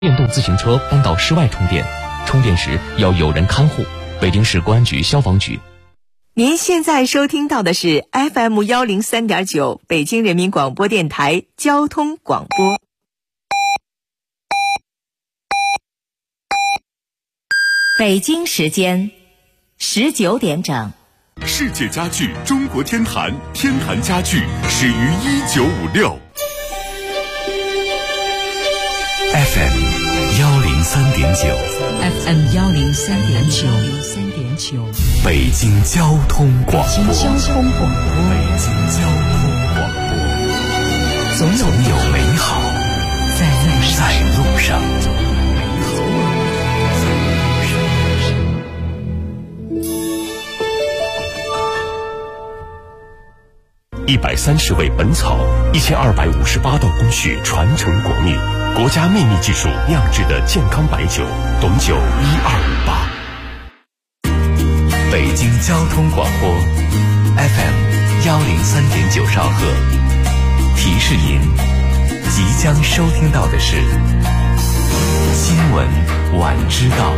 电动自行车搬到室外充电，充电时要有人看护。北京市公安局消防局。 您现在收听到的是 FM103.9 北京人民广播电台交通广播。北京时间19点整。 世界家具中国天坛，天坛家具始于1956。 FM103.9 北京交通广播。总有美好在路上。130味本草，1258道工序传承国秘，国家秘密技术酿制的健康白酒，董酒1258。北京交通广播 FM103.9兆赫，提示您即将收听到的是新闻晚知道。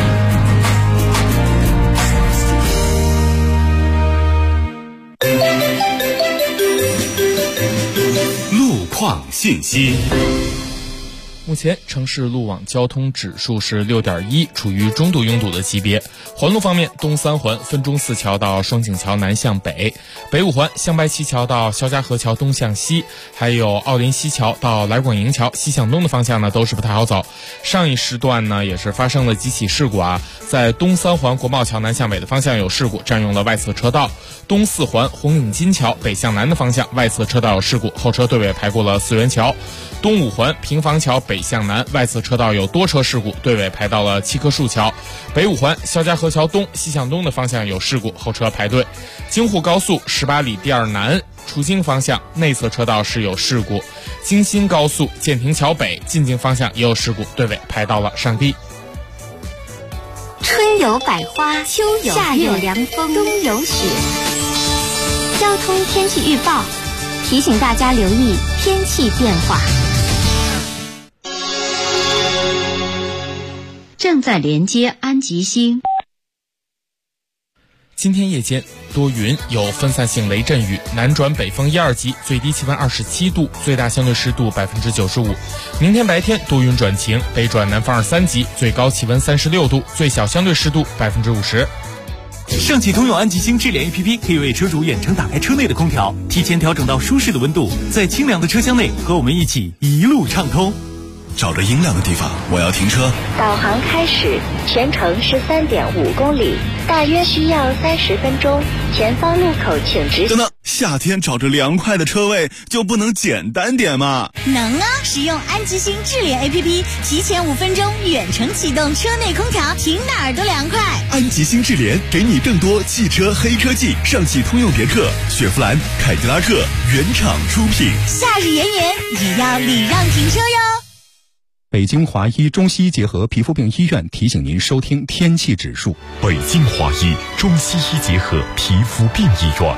路况信息。 目前城市路网交通指数是 6.1， 处于中度拥堵的级别。环路方面，东三环分钟寺桥到双井桥南向北，北五环香白旗桥到肖家河桥东向西，还有奥林西桥到来广营桥西向东的方向呢，都是不太好走。上一时段呢，也是发生了几起事故啊，在东三环国贸桥南向北的方向有事故，占用了外侧车道；东四环红领巾桥北向南的方向外侧车道有事故，后车队尾排过了四元桥；东五环平房桥北向南外侧车道有多车事故，队尾排到了七棵树桥；北五环肖家河桥东西向东的方向有事故，后车排队；京沪高速18里第二南出京方向内侧车道是有事故；京新高速建亭桥北进京方向也有事故，队尾排到了上地。 春有百花，秋有夏有凉风，冬有雪。交通天气预报提醒大家留意天气变化。正在连接安吉星。 今天夜间多云，有分散性雷阵雨，南转北风1、2级，最低气温27度，最大相对湿度95%。明天白天多云转晴，北转南风2、3级，最高气温36度，最小相对湿度50%。 上汽通用安吉星智联 APP 可以为车主远程打开车内的空调，提前调整到舒适的温度，在清凉的车厢内和我们一起一路畅通。 找着阴凉的地方，我要停车。 导航开始，全程13.5公里，大约需要30分钟。前方路口请直行。 等等，夏天找着凉快的车位就不能简单点吗？ 能啊！使用安吉星智联 APP， 提前5分钟远程启动车内空调，停哪儿都凉快。 安吉星智联给你更多汽车黑科技，上汽通用别克、雪佛兰、凯迪拉克原厂出品。 夏日炎炎也要礼让停车哟。 北京华医中西医结合皮肤病医院提醒您收听天气指数。 北京华医中西医结合皮肤病医院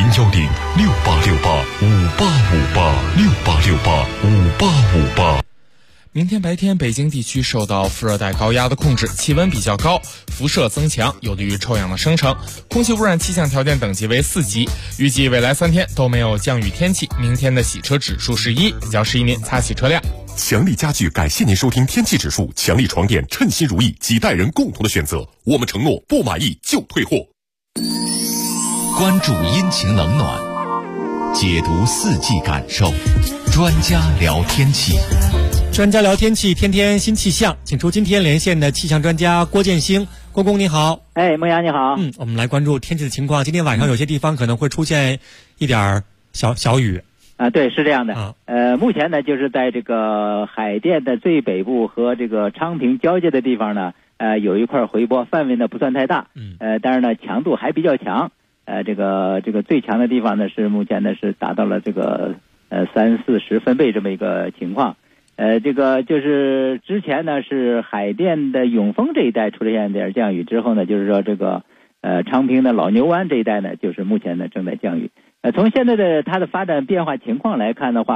，010-6868-5858，6868-5858。 明天白天，北京地区受到副热带高压的控制，气温比较高，辐射增强，有利于臭氧的生成，空气污染气象条件等级为4级。预计未来3天都没有降雨天气，明天的洗车指数是1，比较适宜您擦洗车辆。 强力家具感谢您收听天气指数，强力床垫称心如意，几代人共同的选择，我们承诺不满意就退货。 关注阴晴冷暖，解读四季感受，专家聊天气。 专家聊天气，天天新气象，请出今天连线的气象专家郭建兴。郭工你好。 孟阳你好。 我们来关注天气的情况。今天晚上有些地方可能会出现一点小雨。 对，是这样的。目前呢，就是在这个海淀的最北部和这个昌平交界的地方呢，有一块回波，范围呢不算太大。但是呢强度还比较强。这个最强的地方呢是目前呢是达到了这个30-40分贝这么一个情况。这个就是之前呢是海淀的永丰这一带出现点降雨之后呢，就是说这个昌平的老牛湾这一带呢，就是目前呢正在降雨。从现在的它的发展变化情况来看的话，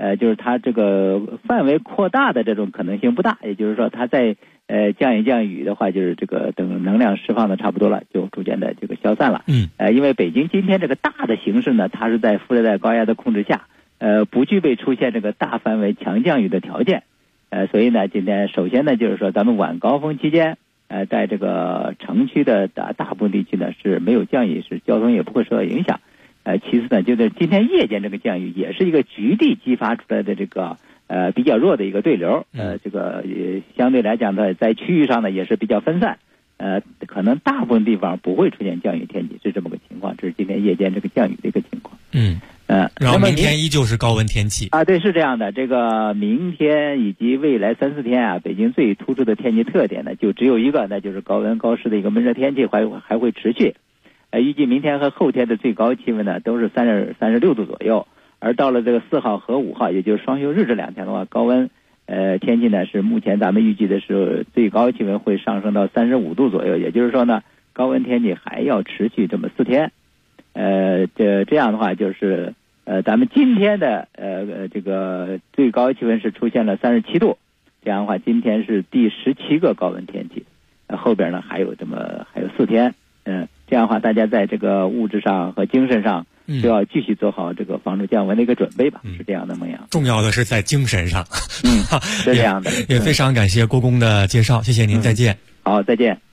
就是它这个范围扩大的这种可能性不大，也就是说它在降雨的话，就是这个等能量释放的差不多了，就逐渐的这个消散了。因为北京今天这个大的形势呢，它是在副热带高压的控制下，不具备出现这个大范围强降雨的条件。所以呢，今天首先呢，就是说咱们晚高峰期间，在这个城区的大部分地区呢是没有降雨，是交通也不会受到影响。其次呢，就是今天夜间这个降雨也是一个局地激发出来的这个比较弱的一个对流，这个也相对来讲呢，在区域上呢也是比较分散，可能大部分地方不会出现降雨天气，是这么个情况。这是今天夜间这个降雨的一个情况。 然后明天依旧是高温天气啊，对，是这样的。这个明天以及未来3-4天啊，北京最突出的天气特点呢，就只有一个，那就是高温高湿的一个闷热天气还会持续。预计明天和后天的最高气温呢都是36度左右，而到了这个4号和5号，也就是双休日这2天的话，高温天气呢是目前咱们预计的是最高气温会上升到35度左右，也就是说呢，高温天气还要持续这么4天。这样的话就是咱们今天的这个最高气温是出现了37度，这样的话今天是第17个高温天气，后边呢还有4天。这样的话，大家在这个物质上和精神上都要继续做好这个防止降温的一个准备吧，是这样的，孟阳。 重要的是在精神上， 是这样的。 也非常感谢郭工的介绍，谢谢您，再见。 好，再见。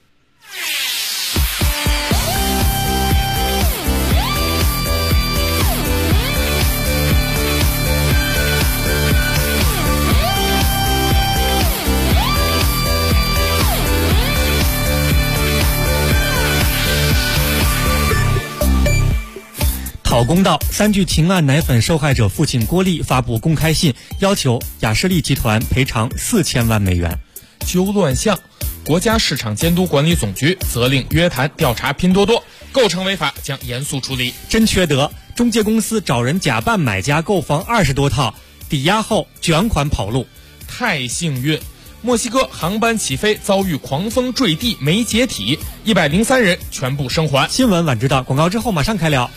讨公道，3聚氰胺奶粉受害者父亲郭丽发布公开信，要求雅士利集团赔偿4000万美元。 揪乱象，国家市场监督管理总局责令约谈调查拼多多，构成违法将严肃处理。 真缺德，中介公司找人假扮买家购房20多套，抵押后卷款跑路。 太幸运，墨西哥航班起飞遭遇狂风坠地没解体，103人全部生还。 新闻晚知道，广告之后马上开聊。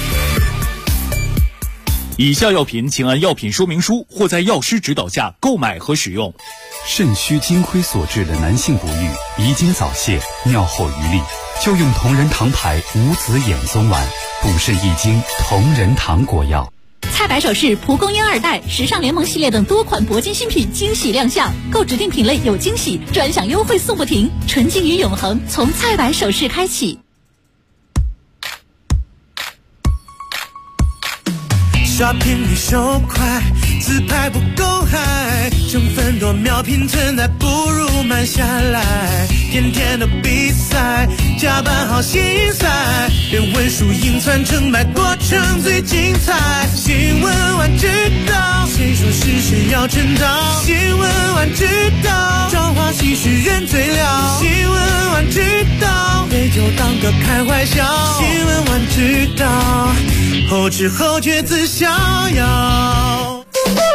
以下药品请按药品说明书或在药师指导下购买和使用。 肾虚金亏所致的男性不育、遗精早泄、尿后余力，就用同仁堂牌无籽眼松丸，补肾益精，同仁堂果药。 菜百首饰、蒲公英2代、时尚联盟系列等多款铂金新品惊喜亮相，购指定品类有惊喜，专享优惠送不停，纯净与永恒从菜百首饰开启。 刷屏比手快，自拍不够嗨，成分多秒拼存在，不如慢下来。天天的比赛，加班好心塞，别问输赢算成败，过程最精彩。新闻晚知道，谁说是谁要称道？新闻晚知道，朝花夕拾人最了。新闻晚知道，杯酒当歌开怀笑。新闻晚知道，后知后觉自逍遥。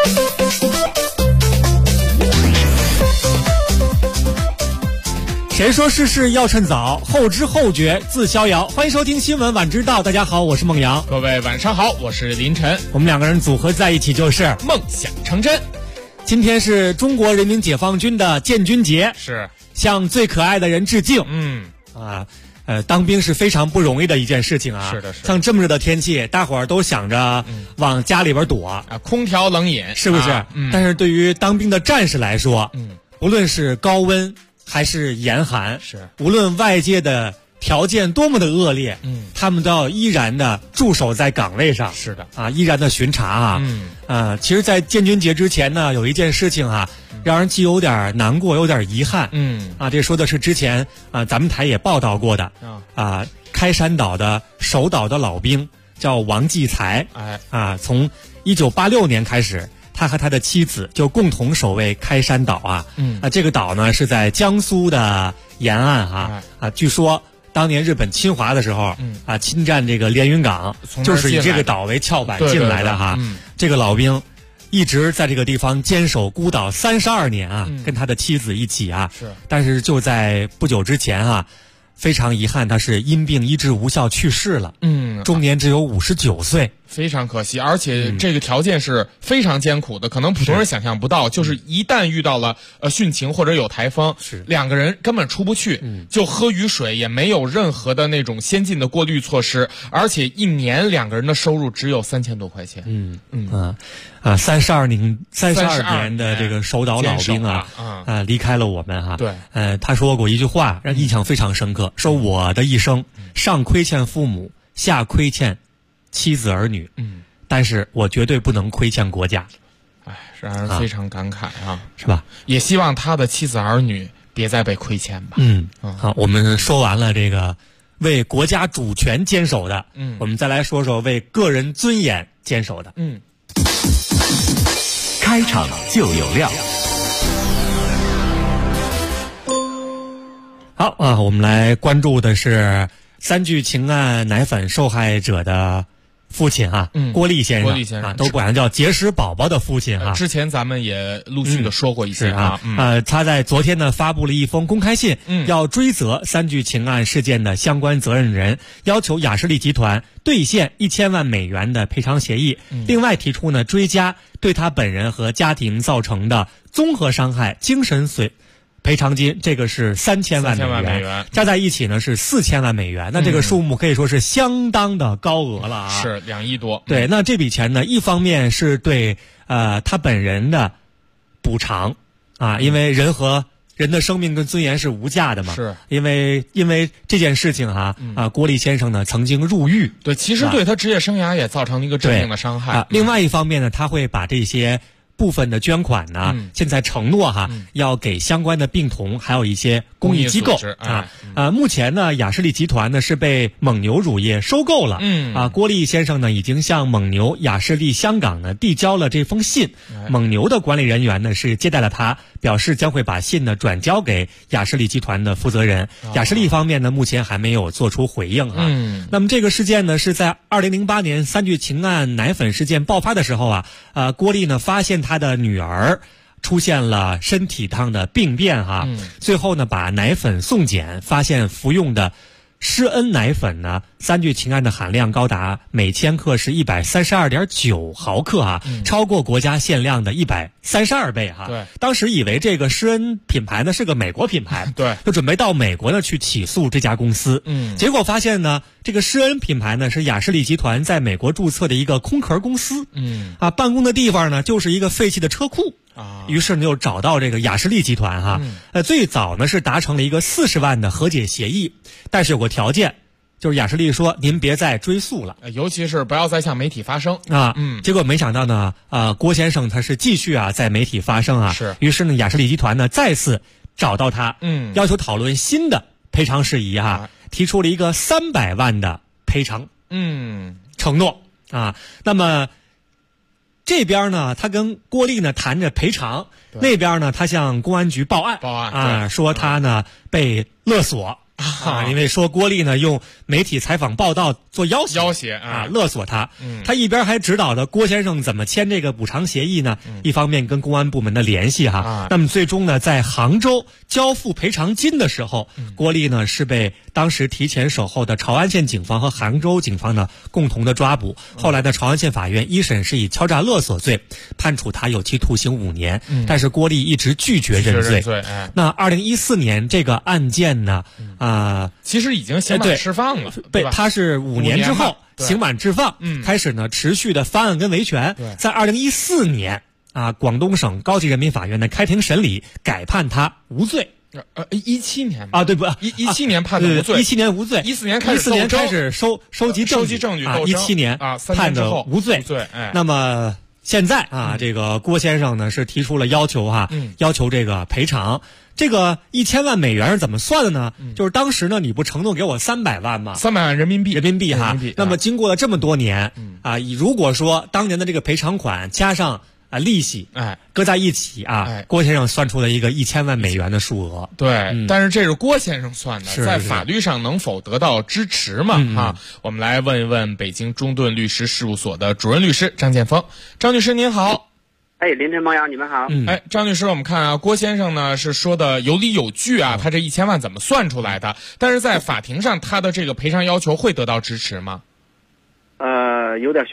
谁说事事要趁早，后知后觉自逍遥。欢迎收听新闻晚知道，大家好，我是孟阳。 各位晚上好，我是林晨。 我们2个人组合在一起就是梦想成真。 今天是中国人民解放军的建军节， 是向最可爱的人致敬。当兵是非常不容易的一件事情啊。 是的， 像这么热的天气，大伙儿都想着往家里边躲啊，空调冷饮， 是不是？但是对于当兵的战士来说，不论是高温还是严寒，无论外界的条件多么的恶劣，他们都要依然的驻守在岗位上。 是的啊，依然的巡查啊。其实，在建军节之前呢，有一件事情啊，让人既有点难过，有点遗憾。这说的是之前咱们台也报道过的开山岛的守岛的老兵叫王继才，从1986年开始。他和他的妻子就共同守卫开山岛这个岛呢是在江苏的沿岸据说当年日本侵华的时候侵占这个连云港，就是以这个岛为跳板进来的这个老兵一直在这个地方坚守孤岛32年跟他的妻子一起但是就在不久之前非常遗憾，他是因病医治无效去世了，终年只有59岁。 非常可惜，而且这个条件是非常艰苦的，可能普通人想象不到，就是一旦遇到了汛情或者有台风，两个人根本出不去，就喝雨水，也没有任何的那种先进的过滤措施，而且一年两个人的收入只有3000多块钱。 32年的这个守岛老兵离开了我们哈。 对， 他说过一句话让印象非常深刻，说我的一生上亏欠父母，下亏欠妻子儿女，但是我绝对不能亏欠国家。 让人非常感慨是吧？ 也希望他的妻子儿女别再被亏欠吧。 好，我们说完了这个为国家主权坚守的，我们再来说说为个人尊严坚守的。 开场就有料。 好我们来关注的是3聚氰胺奶粉受害者的父亲郭立先生都管他叫结石宝宝的父亲之前咱们也陆续的说过一些他在昨天呢发布了一封公开信，要追责3聚氰胺事件的相关责任人，要求雅士利集团兑现1000万美元的赔偿协议，另外提出呢追加对他本人和家庭造成的综合伤害精神赔偿金，这个是3000万美元，加在一起呢是4000万美元。那这个数目可以说是相当的高额了是2亿多。 对，那这笔钱呢，一方面是对他本人的补偿因为人和人的生命跟尊严是无价的嘛。 是因为这件事情郭立先生呢曾经入狱。 对，其实对他职业生涯也造成了一个致命的伤害。 另外一方面呢，他会把这些部分的捐款呢，现在承诺要给相关的病童还有一些公益机构目前呢，雅士利集团呢是被蒙牛乳业收购了。郭立先生呢已经向蒙牛雅士利香港呢递交了这封信，蒙牛的管理人员呢是接待了他，表示将会把信呢转交给雅士利集团的负责人。雅士利方面呢目前还没有做出回应那么这个事件呢是在2008年3聚氰胺奶粉事件爆发的时候郭立呢发现他的女儿出现了身体上的病变最后呢把奶粉送检，发现服用的施恩奶粉呢3聚氰胺的含量高达每千克是132.9毫克超过国家限量的132倍对， 当时以为这个施恩品牌呢是个美国品牌， 对， 就准备到美国呢去起诉这家公司。结果发现呢这个施恩品牌呢是雅士利集团在美国注册的一个空壳公司。办公的地方呢就是一个废弃的车库。于是呢就找到这个雅士利集团最早呢是达成了一个40万的和解协议，但是有个条件，就是雅士利说您别再追诉了， 尤其是不要再向媒体发声结果没想到呢郭先生他是继续在媒体发声是。 于是呢雅士利集团呢再次找到他要求讨论新的赔偿事宜提出了一个300万的赔偿承诺那么这边呢他跟郭立呢谈着赔偿，那边呢他向公安局报案说他呢被勒索因为说郭立呢用媒体采访报道做要挟勒索他他一边还指导着郭先生怎么签这个补偿协议呢一方面跟公安部门的联系那么最终呢在杭州交付赔偿金的时候郭立呢是被当时提前守候的潮安县警方和杭州警方呢共同的抓捕，后来呢潮安县法院一审是以敲诈勒索罪判处他有期徒刑5年但是郭立一直拒绝认罪那2014年这个案件呢其实已经刑满释放了， 对吧？他是5年之后刑满释放开始呢持续的翻案跟维权在2014年广东省高级人民法院的开庭审理改判他无罪 17年对不 17年判的无罪 ，17年无罪 ，14年开始收集证据17年判的无罪。那么现在这个郭先生呢是提出了要求要求这个赔偿。这个1000万美元是怎么算的呢？就是当时呢你不承诺给我300万吗 ？300万人民币那么经过了这么多年如果说当年的这个赔偿款加上利息搁在一起郭先生算出了一个1000万美元的数额。 对，但是这是郭先生算的，在法律上能否得到支持嘛？我们来问一问北京中盾律师事务所的主任律师张建峰。张律师您好。 凌晨猫阳，你们好。 张律师，我们看郭先生呢是说的有理有据他这1000万怎么算出来的？但是在法庭上他的这个赔偿要求会得到支持吗？ 有点悬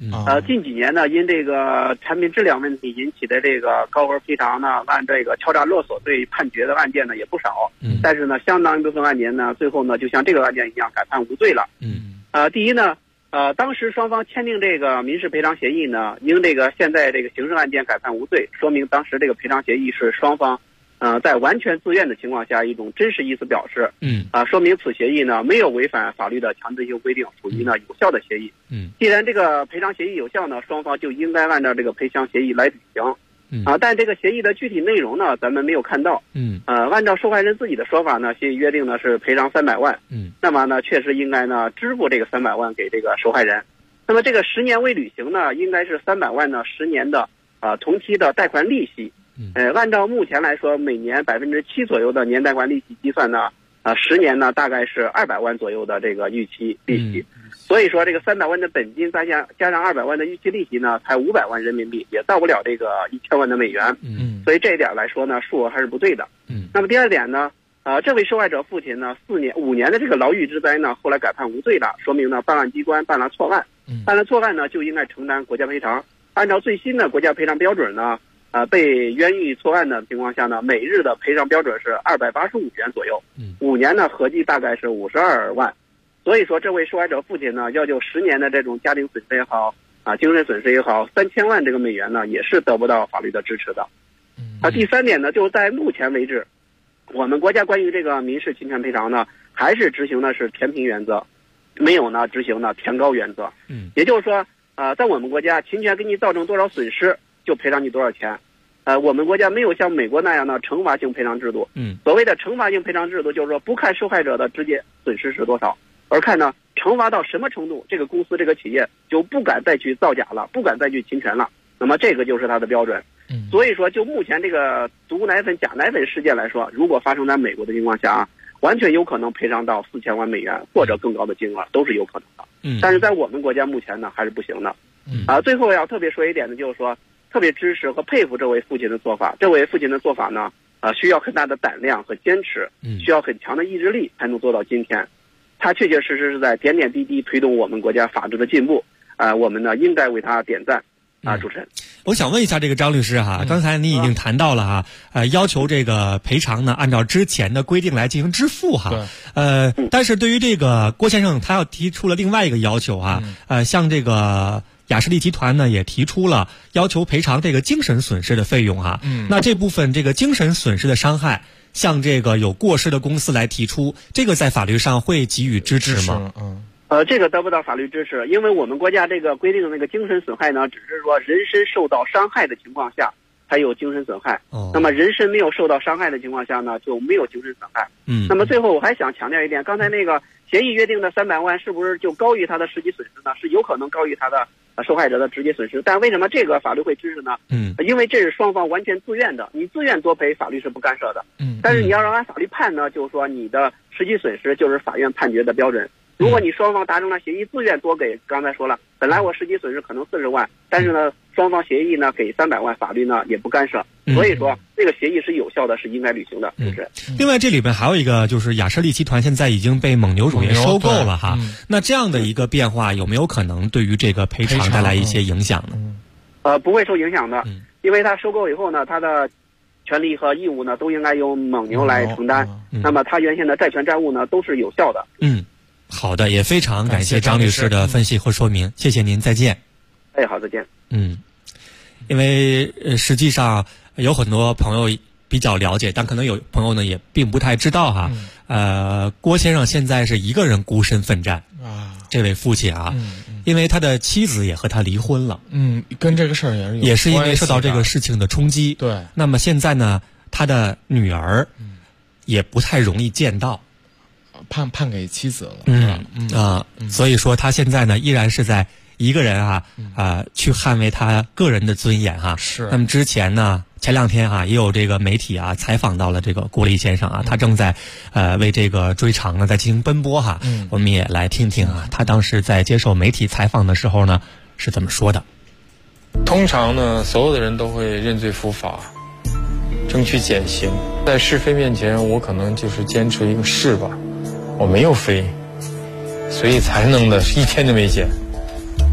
近几年呢，因这个产品质量问题引起的这个高额赔偿呢，按这个敲诈勒索罪判决的案件呢也不少。但是呢，相当一部分案件呢，最后呢，就像这个案件一样改判无罪了。第一呢，当时双方签订这个民事赔偿协议呢，因这个现在这个刑事案件改判无罪，说明当时这个赔偿协议是双方在完全自愿的情况下一种真实意思表示。说明此协议呢没有违反法律的强制性规定，属于呢有效的协议。既然这个赔偿协议有效呢，双方就应该按照这个赔偿协议来履行。但这个协议的具体内容呢，咱们没有看到。按照受害人自己的说法呢，协议约定的是赔偿300万。那么呢，确实应该呢支付这个300万给这个受害人。那么这个10年未履行呢，应该是300万呢10年的同期的贷款利息。按照目前来说，每年7%左右的年贷款利息计算呢，10年呢大概是200万左右的这个预期利息。所以说这个300万的本金加上200万的预期利息呢，才500万人民币，也到不了这个1000万的美元。所以这一点来说呢，数额还是不对的。那么第二点呢，这位受害者父亲呢5年的这个牢狱之灾呢，后来改判无罪了，说明呢办案机关办了错案。办了错案呢，就应该承担国家赔偿。按照最新的国家赔偿标准呢，被冤狱错案的情况下呢，每日的赔偿标准是285元左右，5年呢合计大概是52万。所以说，这位受害者父亲呢，要就10年的这种家庭损失也好，精神损失也好，3000万这个美元呢，也是得不到法律的支持的。第三点呢，就在目前为止，我们国家关于这个民事侵权赔偿呢，还是执行的是填平原则，没有呢执行呢填高原则。也就是说，在我们国家，侵权给你造成多少损失，就赔偿你多少钱。我们国家没有像美国那样的惩罚性赔偿制度。所谓的惩罚性赔偿制度，就是说不看受害者的直接损失是多少，而看呢惩罚到什么程度，这个公司这个企业就不敢再去造假了，不敢再去侵权了。那么这个就是它的标准。所以说，就目前这个毒奶粉、假奶粉事件来说，如果发生在美国的情况下完全有可能赔偿到4000万美元或者更高的金额，都是有可能的。但是在我们国家目前呢，还是不行的。最后要特别说一点呢，就是说特别支持和佩服这位父亲的做法。这位父亲的做法呢，需要很大的胆量和坚持，需要很强的意志力才能做到今天。他确确实实是在点点滴滴推动我们国家法治的进步。我们呢应该为他点赞。主持人， 我想问一下这个张律师哈，刚才你已经谈到了哈，要求这个赔偿呢按照之前的规定来进行支付哈，但是对于这个郭先生，他要提出了另外一个要求哈，像这个雅士利集团呢也提出了要求赔偿这个精神损失的费用哈，那这部分这个精神损失的伤害，向这个有过失的公司来提出，这个在法律上会给予支持吗？ 这个得不到法律支持，因为我们国家这个规定的那个精神损害呢，只是说人身受到伤害的情况下才有精神损害。那么人身没有受到伤害的情况下呢，就没有精神损害。那么最后我还想强调一点，刚才那个协议约定的300万是不是就高于他的实际损失呢？是有可能高于他的受害者的直接损失。但为什么这个法律会支持呢？因为这是双方完全自愿的，你自愿多赔，法律是不干涉的。但是你要让按法律判呢，就是说你的实际损失就是法院判决的标准。如果你双方达成了协议，自愿多给，刚才说了，本来我实际损失可能40万，但是呢，双方协议呢给300万，法律呢也不干涉，所以说这个协议是有效的，是应该履行的，是不是？ 另外这里边还有一个就是雅士利集团现在已经被蒙牛乳业收购了哈，那这样的一个变化有没有可能对于这个赔偿带来一些影响呢？不会受影响的，因为它收购以后呢，它的权利和义务呢都应该由蒙牛来承担，那么它原先的债权债务呢都是有效的。 好的，也非常感谢张律师的分析和说明，谢谢您，再见。 好，再见。 因为实际上有很多朋友比较了解，但可能有朋友呢也并不太知道哈。郭先生现在是一个人孤身奋战这位父亲啊，因为他的妻子也和他离婚了。 跟这个事儿也是因为受到这个事情的冲击。 对。 那么现在呢，他的女儿也不太容易见到。 判给妻子了， 所以说他现在呢依然是在一个人去捍卫他个人的尊严哈。 是。 那么之前呢，前2天也有这个媒体采访到了这个郭丽先生他正在为这个追偿呢在进行奔波哈。我们也来听听他当时在接受媒体采访的时候呢是怎么说的。 通常呢，所有的人都会认罪伏法，争取减刑。在是非面前，我可能就是坚持一个是吧。我没有非，所以才弄的一天都没减。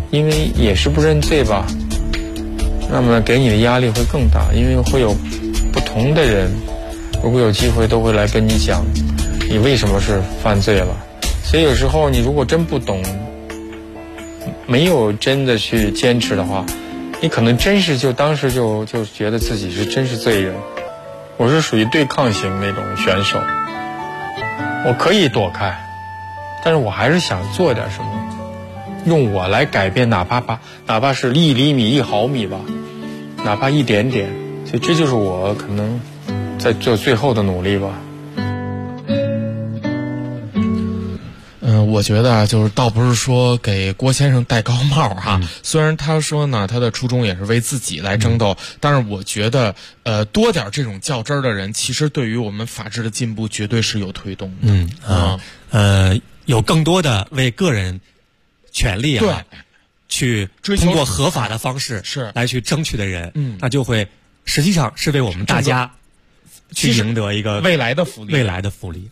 因为也是不认罪吧，那么给你的压力会更大，因为会有不同的人，如果有机会都会来跟你讲你为什么是犯罪了。所以有时候你如果真不懂，没有真的去坚持的话，你可能真是当时就觉得自己是真是罪人。我是属于对抗型那种选手，我可以躲开，但是我还是想做点什么，用我来改变，哪怕是1厘米1毫米吧，哪怕一点点，所以这就是我可能在做最后的努力吧。 我觉得啊，就是倒不是说给郭先生戴高帽哈，虽然他说呢，他的初衷也是为自己来争斗，但是我觉得，多点这种较真儿的人，其实对于我们法治的进步绝对是有推动的。 有更多的为个人权利啊，去通过合法的方式是来去争取的人，那就会实际上是为我们大家去赢得一个未来的福利。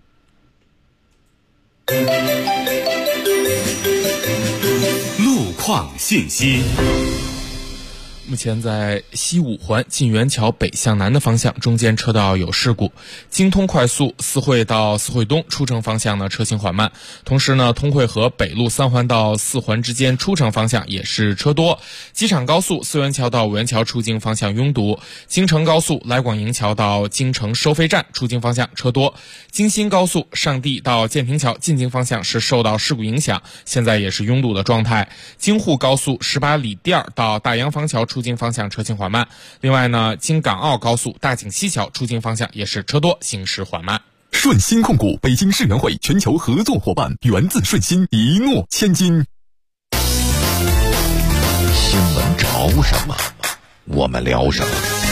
路况信息。 目前在西五环进元桥北向南的方向，中间车道有事故。京通快速四惠到四惠东出城方向呢，车行缓慢。同时呢，通惠河北路3环到4环之间出城方向也是车多。机场高速四元桥到五元桥出京方向拥堵。京承高速来广营桥到京承收费站出京方向车多。京新高速上地到建平桥进京方向是受到事故影响，现在也是拥堵的状态。京沪高速18里店到大洋坊桥出京方向车行缓慢。另外呢，京港澳高速大井西桥出京方向也是车多，行驶缓慢。 顺鑫控股北京世园会全球合作伙伴，源自顺鑫，一诺千金。 新闻潮什么，我们聊什么。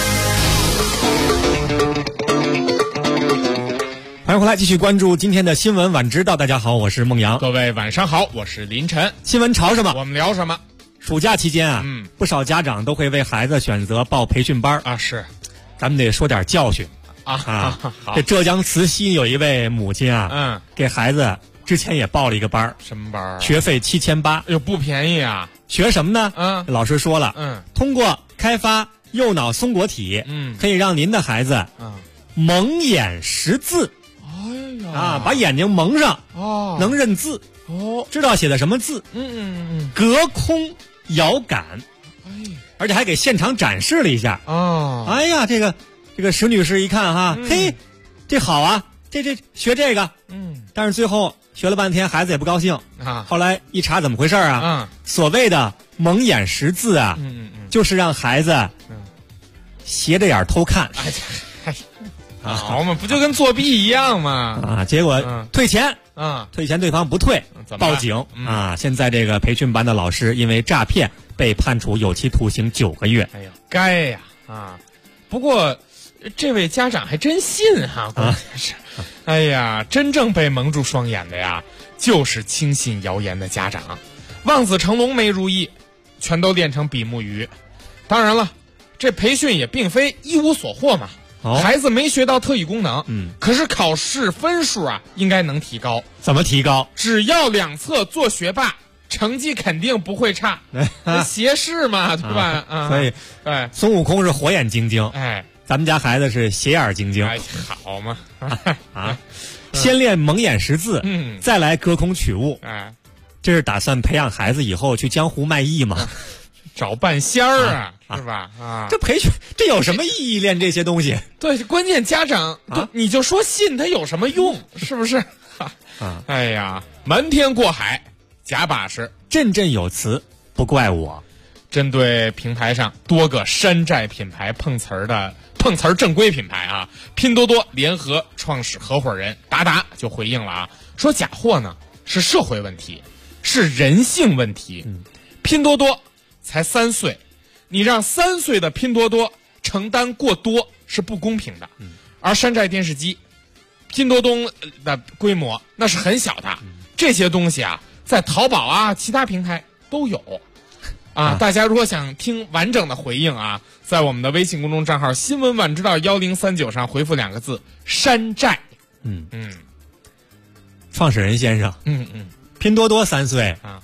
欢迎回来，继续关注今天的新闻晚知道。大家好，我是孟阳。 各位晚上好，我是林晨。 新闻潮什么， 我们聊什么。 暑假期间啊，不少家长都会为孩子选择报培训班啊。是， 咱们得说点教训啊。这浙江慈溪有一位母亲啊，给孩子之前也报了一个班。 什么班？ 学费7800， 哟，不便宜啊。 学什么呢？老师说了，通过开发右脑松果体，可以让您的孩子，蒙眼识字。 哎呀， 啊，把眼睛蒙上，能认字，知道写的什么字，隔空遥感，而且还给现场展示了一下。哎呀，这个石女士一看哈，嘿，这好啊，这学这个，但是最后学了半天，孩子也不高兴啊。后来一查怎么回事啊？所谓的蒙眼识字啊，就是让孩子斜着眼偷看。 好嘛，不就跟作弊一样吗？ 啊，结果退钱，退钱对方不退，报警啊！现在这个培训班的老师因为诈骗被判处有期徒刑9个月。 哎呀，该呀啊！不过这位家长还真信哈，是，哎呀，真正被蒙住双眼的呀，就是轻信谣言的家长，望子成龙没如意，全都练成比目鱼。当然了，这培训也并非一无所获嘛。孩子没学到特异功能，可是考试分数啊应该能提高。 怎么提高？ 只要2册做学霸，成绩肯定不会差。斜视嘛，对吧？ 所以，孙悟空是火眼金睛，咱们家孩子是斜眼金睛。 好嘛， 先练蒙眼识字，再来隔空取物。这是打算培养孩子以后去江湖卖艺吗？ 找半仙儿啊，是吧？ 这培训这有什么意义？练这些东西？ 对，关键家长你就说信他有什么用？是不是？哎呀，瞒天过海，假把式， 振振有词，不怪我。 针对平台上多个山寨品牌碰瓷儿正规品牌啊，拼多多联合创始合伙人达达就回应了啊，说假货呢是社会问题，是人性问题。拼多多才3岁，你让3岁的拼多多承担过多是不公平的。而山寨电视机，拼多多的规模那是很小的。这些东西啊，在淘宝啊其他平台都有啊。大家如果想听完整的回应啊，在我们的微信公众账号新闻晚知道1039上回复2个字山寨。 创始人先生，拼多多3岁啊，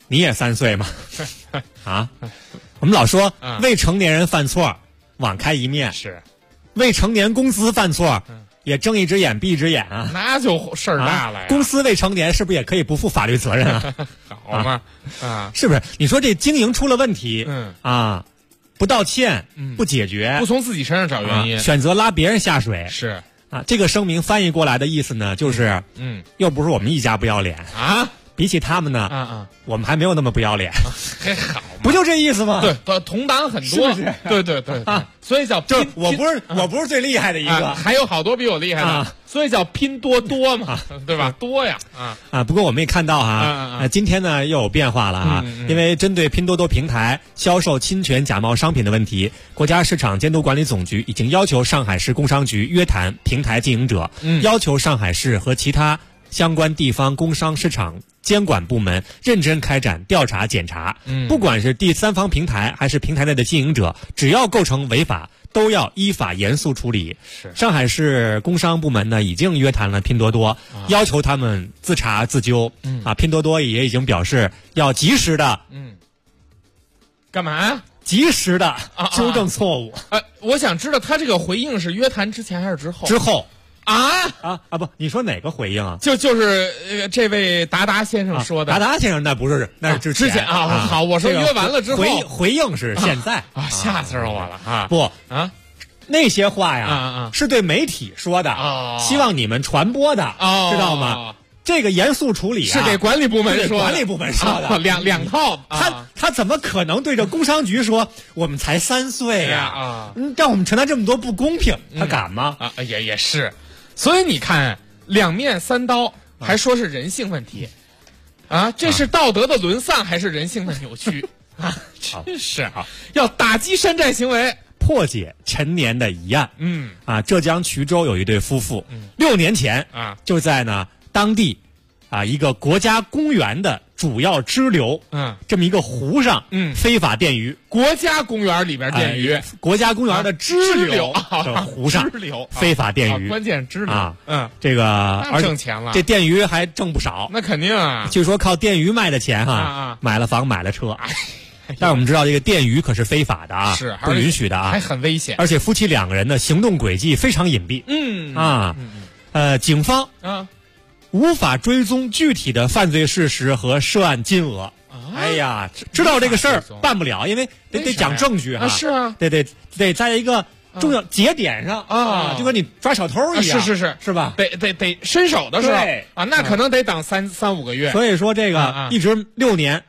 你也3岁吗？啊，我们老说未成年人犯错网开一面， 是未成年公司犯错也睁一只眼闭一只眼啊， 那就事儿大了呀。 公司未成年是不是也可以不负法律责任啊？ 好嘛，啊， 是不是？你说这经营出了问题，不道歉，不解决， 不从自己身上找原因， 选择拉别人下水， 是啊。这个声明翻译过来的意思呢，就是又不是我们一家不要脸啊， 比起他们呢，我们还没有那么不要脸， 还好。 不就这意思吗？ 对，同党很多， 是不是？ 对啊，所以叫就我不是最厉害的一个， 还有好多比我厉害的，所以叫拼多多嘛，对吧？多呀， 不过我们也看到今天呢又有变化了啊，因为针对拼多多平台销售侵权假冒商品的问题，国家市场监督管理总局已经要求上海市工商局约谈平台经营者，要求上海市和其他相关地方工商市场监管部门认真开展调查检查，不管是第三方平台还是平台内的经营者，只要构成违法，都要依法严肃处理。上海市工商部门呢已经约谈了拼多多，要求他们自查自纠。拼多多也已经表示要及时的， 干嘛呀？ 及时的纠正错误。 我想知道他这个回应是约谈之前还是之后？ 之后。 不， 你说哪个回应啊？ 就是这位达达先生说的。 达达先生那是之前啊。好，我说约完了之后， 回应是现在啊，吓死我了啊！ 不啊，那些话呀是对媒体说的，希望你们传播的，知道吗？这个严肃处理是给管理部门说的， 管理部门说的， 两套。 他怎么可能对着工商局说我们才3岁呀？让我们承担这么多不公平，他敢吗？ 也是。所以你看，两面三刀，还说是人性问题，这是道德的沦丧还是人性的扭曲啊？真是要打击山寨行为， 破解陈年的疑案。浙江衢州有一对夫妇，6年前就在当地一个国家公园的主要支流，这么一个湖上，非法电鱼。 国家公园里边电鱼， 国家公园的支流湖上支流非法电鱼， 关键支流这个而挣钱了， 这电鱼还挣不少。 那肯定啊， 据说靠电鱼卖的钱买了房买了车。但是我们知道这个电鱼可是非法的啊， 是不允许的啊， 还很危险。 而且夫妻2个人的行动轨迹非常隐蔽。警方无法追踪具体的犯罪事实和涉案金额。哎呀，知道这个事儿办不了，因为得讲证据哈。 是啊， 得在一个重要节点上就跟你抓小偷一样。是吧？ 得伸手的时候那可能得等3、5个月。 所以说这个一直6年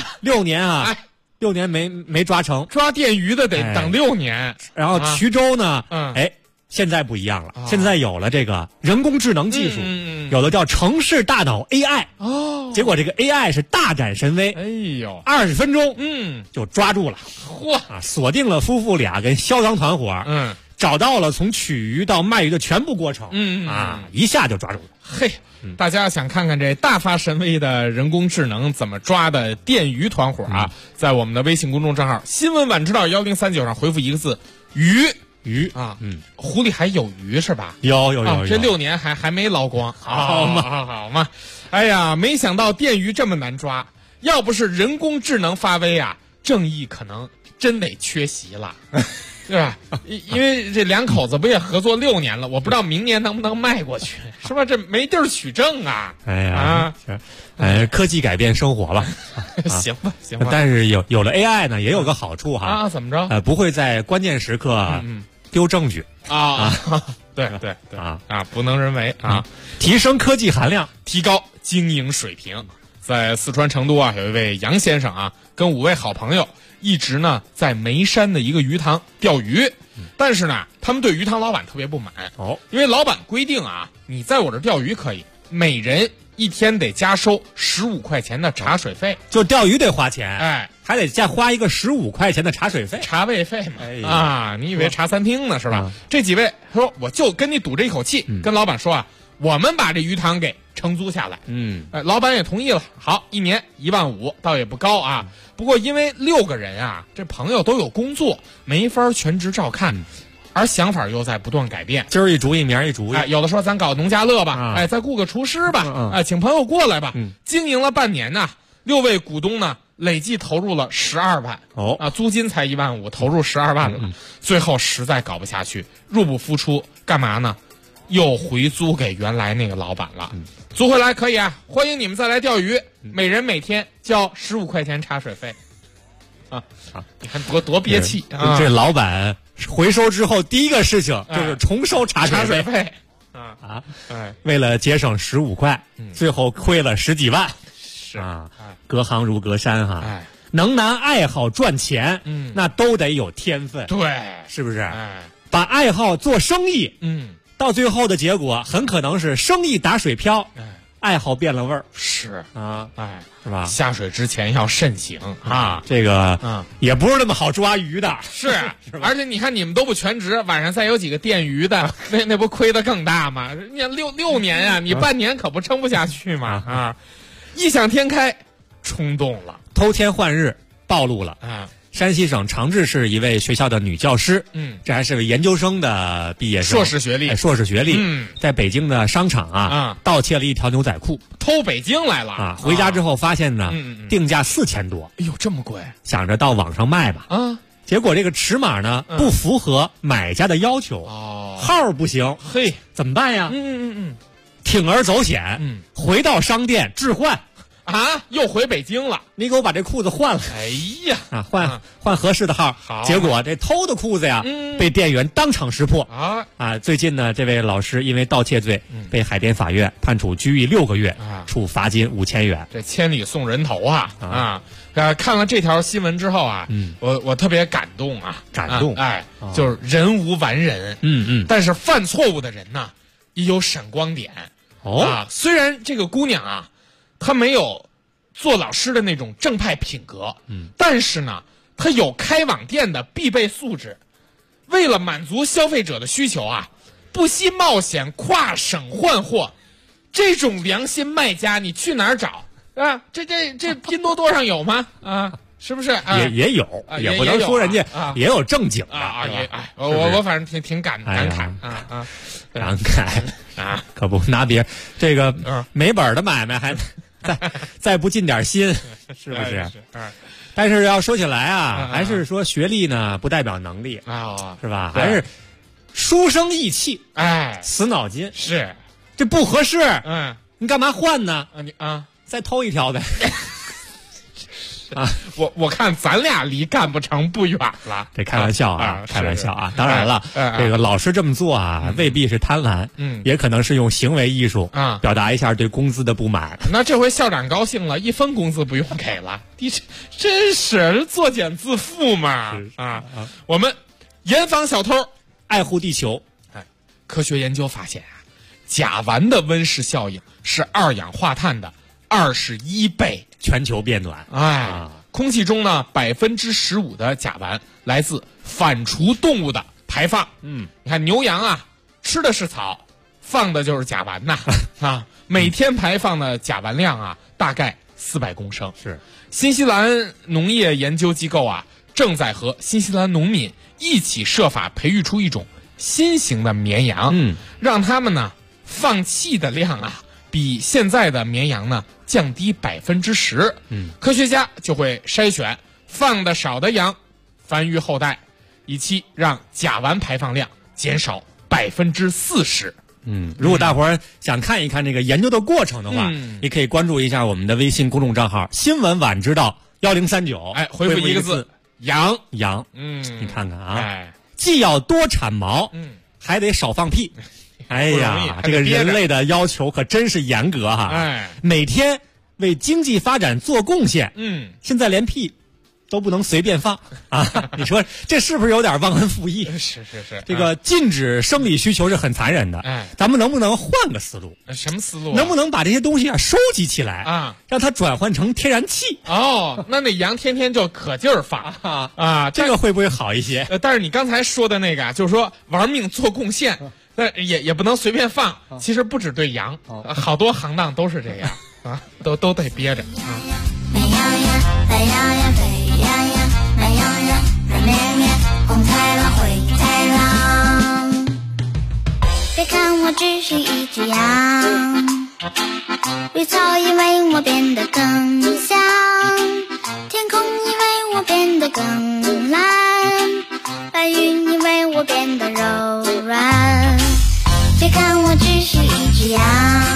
6年6年没抓成， 抓电鱼的得等6年。 然后衢州呢，现在不一样了，现在有了这个人工智能技术，有的叫城市大脑 AI。结果这个 AI 是大展神威， 哎呦 ，20分钟，就抓住了，锁定了夫妇俩跟销赃团伙，找到了从取鱼到卖鱼的全部过程，一下就抓住了。 嘿，大家想看看这大发神威的人工智能怎么抓的电鱼团伙在我们的微信公众账号新闻晚知道1039上回复1个字鱼湖里还有鱼是吧？ 有这6年还没捞光，好嘛。哎呀，没想到电鱼这么难抓，要不是人工智能发威正义可能真得缺席了。对吧？因为这2口子不也合作6年了，我不知道明年能不能迈过去，是吧？这没地儿取证啊！ 科技改变生活吧， 行吧。 但是有了 AI 呢，也有个好处哈怎么着？ 不会在关键时刻丢证据对不能人为提升科技含量， 提高经营水平。在四川成都有一位杨先生跟5位好朋友一直呢在眉山的一个鱼塘钓鱼，但是呢他们对鱼塘老板特别不满因为老板规定你在我这钓鱼可以，每人1天得加收15块钱的茶水费， 就钓鱼得花钱，还得再花一个15块钱的茶水费， 茶位费嘛。你以为茶餐厅呢是吧？这几位说我就跟你赌这一口气，跟老板说我们把这鱼塘给承租下来。老板也同意了。好，1年15000，倒也不高不过因为6个人这朋友都有工作，没法全职照看，而想法又在不断改变。 今儿一主意，明儿一主意。 有的说咱搞农家乐吧，再雇个厨师吧，请朋友过来吧。经营了半年 6位股东呢累计投入了12万，租金才1.5万，投入12万了，最后实在搞不下去，入不敷出，干嘛呢？又回租给原来那个老板了。租回来可以啊，欢迎你们再来钓鱼，每人每天交15块钱茶水费。你看多憋气啊！ 这老板回收之后第一个事情就是重收茶水费为了节省15块，最后亏了10几万。 是隔行如隔山哈。能拿爱好赚钱，那都得有天分， 对， 是不是？把爱好做生意，到最后的结果很可能是生意打水漂，爱好变了味儿。 是是吧？ 下水之前要慎行啊， 这个也不是那么好抓鱼的。 是而且你看你们都不全职，晚上再有几个电鱼的，那不亏得更大吗？你6年呀，你半年可不撑不下去吗？异想天开，冲动了， 偷天换日，暴露了山西省长治市一位学校的女教师，这还是位研究生的毕业生， 硕士学历， 在北京的商场盗窃了一条牛仔裤， 偷北京来了回家之后发现呢，定价4000多， 哎呦这么贵， 想着到网上卖吧，结果这个尺码呢不符合买家的要求，号不行， 嘿， 怎么办呀？铤而走险，回到商店置换。 又回北京了， 你给我把这裤子换了。 哎呀， 换合适的号。结果这偷的裤子呀，被店员当场识破。最近呢，这位老师因为盗窃罪被海淀法院判处拘役6个月，处罚金5000元。 这千里送人头看了这条新闻之后我特别感动就是人无完人，但是犯错误的人呢，也有闪光点。虽然这个姑娘他没有做老师的那种正派品格，但是呢，他有开网店的必备素质。为了满足消费者的需求不惜冒险跨省换货，这种良心卖家你去哪儿找这拼多多上有吗？是不是？ 也有，也不能说人家也有正经的我反正挺感慨感慨可不拿别人这个没本的买卖还再不尽点心，是不是？但是要说起来还是说学历呢不代表能力是吧？还是书生意气，死脑筋， 是这不合适。你干嘛换呢？ 你再偷一条呗。 我看咱俩离干不成不远了。 这开玩笑开玩笑当然了，这个老师这么做未必是贪婪，也可能是用行为艺术表达一下对工资的不满。 那这回校长高兴了，1分工资不用给了，真是作茧自缚嘛！我们严防小偷， 爱护地球。 科学研究发现甲烷的温室效应是2氧化碳的21倍。 全球变暖， 空气中呢15%的甲烷来自反刍动物的排放。你看牛羊吃的是草，放的就是甲烷呐每天排放的甲烷量大概400公升。 是新西兰农业研究机构正在和新西兰农民一起设法培育出一种新型的绵羊，让他们呢放气的量比现在的绵羊呢降低10%。科学家就会筛选放的少的羊，繁育后代，以期让甲烷排放量减少40%。 如果大伙儿想看一看这个研究的过程的话，你可以关注一下我们的微信公众账号新闻晚知道1039， 回复一个字羊。 你看看既要多产毛，还得少放屁。哎呀，这个人类的要求可真是严格每天为经济发展做贡献，现在连屁都不能随便放你说这是不是有点忘恩负义？ 是这个禁止生理需求是很残忍的。咱们能不能换个思路？ 什么思路？ 能不能把这些东西收集起来让它转换成天然气？ 那羊天天就可劲儿放这个会不会好一些？ 但是你刚才说的那个就是说玩命做贡献，也不能随便放。其实不止对羊，好多行当都是这样都得憋着美羊羊，懒羊羊，沸羊羊，懒羊羊，软绵绵，红太狼，灰太狼。别看我只是一只羊，绿草因为我变得更香。 天空因为我变得更蓝，白云因为我变得柔软。别看我只是一只羊，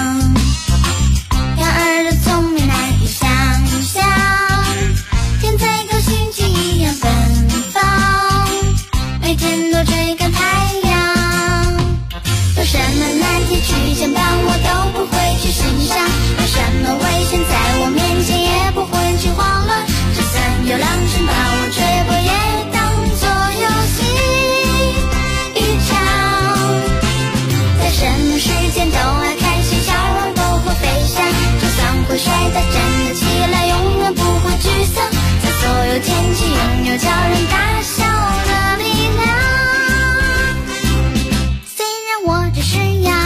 羊儿的聪明难以想象，天才高兴机一样奔放，每天都追赶太阳。有什么难题去牵绊我都不会去心上，有什么危险在我面前也不会去慌乱，就算有狼群把我追捕也当作游戏一场。在什么时间都爱开心笑，往篝火飞翔，就算会摔倒站了起来永远不会沮丧，在所有天气拥有叫人大笑的力量。虽然我只是羊，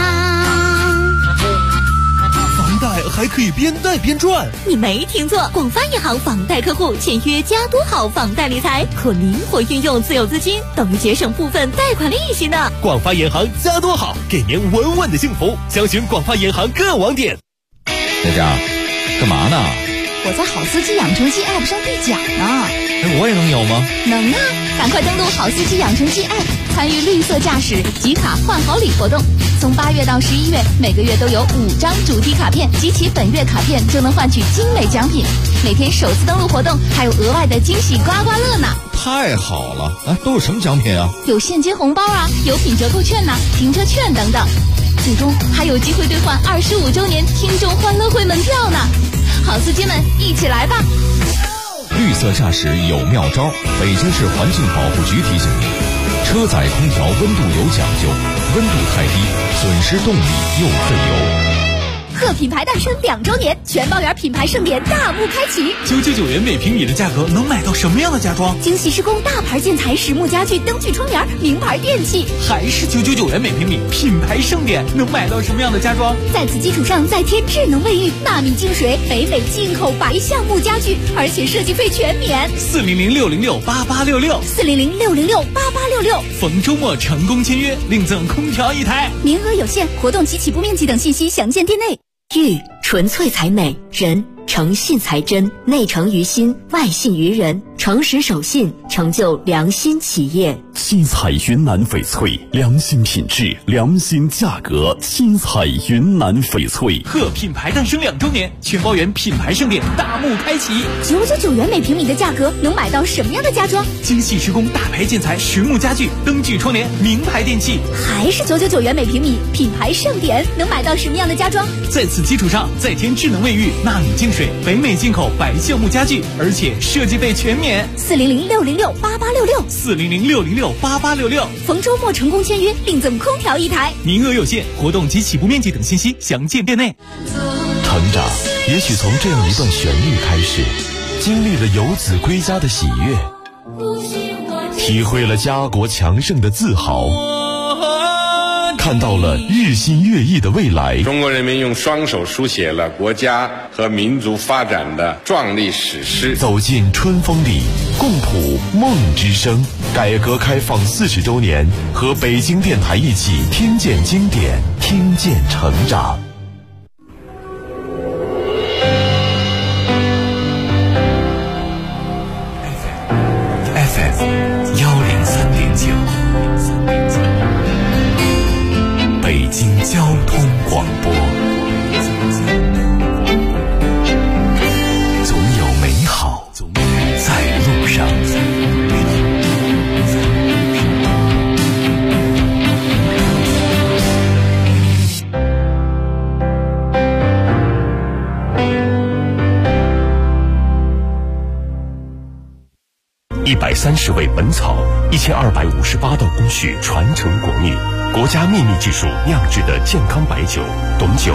房贷还可以边贷边赚。 你没听错，广发银行房贷客户签约加多好房贷理财，可灵活运用自有资金，等于节省部分贷款利息呢。 广发银行加多好，给您稳稳的幸福。详询广发银行各网点。 在这儿干嘛呢？ 我在好司机养成记 App 上兑奖呢。 我也能有吗？ 能啊，赶快登录好司机养成记 App， 参与绿色驾驶集卡换好礼活动。从8月到11月，每个月都有5张主题卡片，集齐本月卡片就能换取精美奖品。每天首次登录活动还有额外的惊喜刮刮乐呢。 太好了！都有什么奖品啊？ 有现金红包啊，有品折扣券呐，停车券等等。最终还有机会兑换25周年听众欢乐会门票呢。好司机们，一起来吧！ 绿色驾驶有妙招，北京市环境保护局提醒您：车载空调温度有讲究，温度太低，损失动力又费油。 贺品牌诞生2周年，全包圆品牌盛典大幕开启。 999元每平米的价格能买到什么样的家装？ 精细施工大牌建材、实木家具、灯具窗帘、名牌电器， 还是999元每平米，品牌盛典能买到什么样的家装？ 在此基础上再添智能卫浴、纳米净水、北美进口白橡木家具，而且设计费全免。 400-606-8866，400-606-8866，逢周末成功签约，另赠空调1台， 名额有限，活动及其不面积等信息详见店内。玉纯粹才美，人诚信才真，内诚于心，外信于人，诚实守信，成就良心企业。 七彩云南翡翠，良心品质，良心价格。七彩云南翡翠， 贺品牌诞生2周年，全包圆品牌盛典大幕开启。 999元每平米的价格，能买到什么样的家装？ 精细施工大牌建材、实木家具、灯具窗帘、名牌电器， 还是999元每平米，品牌盛典能买到什么样的家装？ 在此基础上再添智能卫浴、纳米净水、北美进口白橡木家具，而且设计费全免。 400-606-8866，400-606-8866，逢周末成功签约，另赠空调1台， 名额有限，活动及起步面积等信息详见店内。 成长也许从这样一段旋律开始，经历了游子归家的喜悦，体会了家国强盛的自豪，看到了日新月异的未来。 中国人民用双手书写了国家和民族发展的壮丽史诗。 走进春风里，共谱梦之声。改革开放40周年，和北京电台一起听见经典，听见成长。 FM 103.9，北京交通广播。总有美好在路上。130味本草，1258道工序传承国秘，国家秘密技术酿制的健康白酒，董酒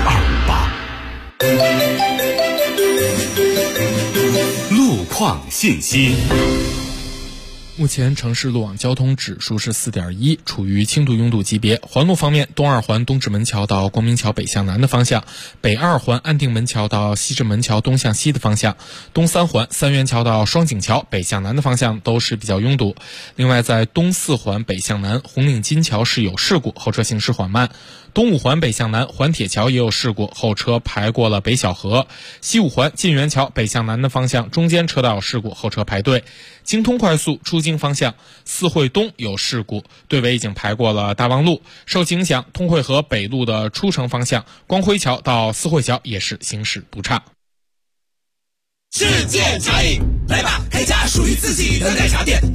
1258。路况信息。 目前城市路网交通指数是4.1，处于轻度拥堵级别。环路方面，东二环东直门桥到光明桥北向南的方向，北二环安定门桥到西直门桥东向西的方向，东三环三元桥到双井桥北向南的方向都是比较拥堵。另外，在东四环北向南红领巾桥是有事故，后车行驶缓慢。 东五环北向南环铁桥也有事故，后车排过了北小河。西五环晋源桥北向南的方向中间车道有事故，后车排队。京通快速出京方向四惠东有事故，队尾已经排过了大望路。受其影响，通惠河北路的出城方向光辉桥到四惠桥也是行驶不畅。 世界茶饮，来吧，开家属于自己的奶茶店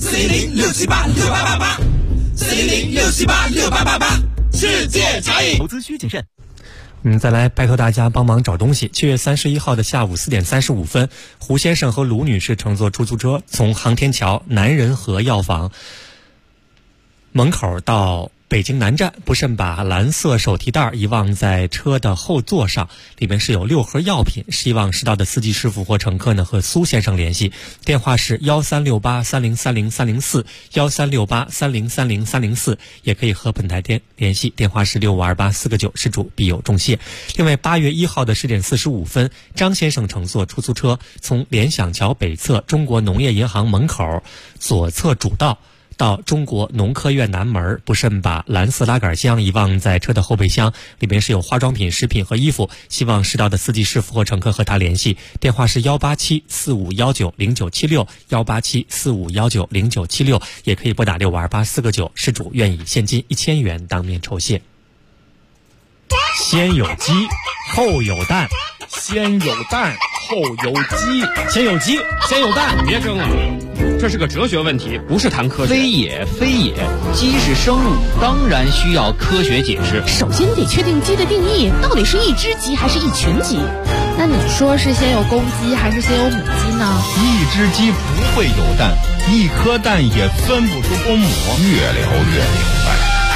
，400-678-6888，400-678-6888，世界茶饮。 投资需谨慎。再来拜托大家帮忙找东西。7月31号的下午4点35分，胡先生和卢女士乘坐出租车从航天桥南仁和药房门口到北京南站，不慎把蓝色手提袋遗忘在车的后座上，里面是有6盒药品，希望知道的司机师傅或乘客呢和苏先生联系，电话是1368303034，1368303034，也可以和本台联系，电话是6528499，失主必有重谢。另外8月1号的10点45分，张先生乘坐出租车从联想桥北侧中国农业银行门口左侧主道到中国农科院南门，不慎把蓝色拉杆箱遗忘在车的后备箱，里面是有化妆品、食品和衣服，希望知道的司机师傅或乘客和他联系，电话是18745190976，18745190976，也可以拨打6528499，失主愿以现金1000元当面酬谢。先有鸡后有蛋， 先有蛋后有鸡， 先有鸡先有蛋， 别争了，这是个哲学问题，不是谈科学。 非也，鸡是生物，当然需要科学解释。 首先得确定鸡的定义，到底是一只鸡还是一群鸡？ 那你说是先有公鸡还是先有母鸡呢？ 一只鸡不会有蛋，一颗蛋也分不出公母。 越聊越明白。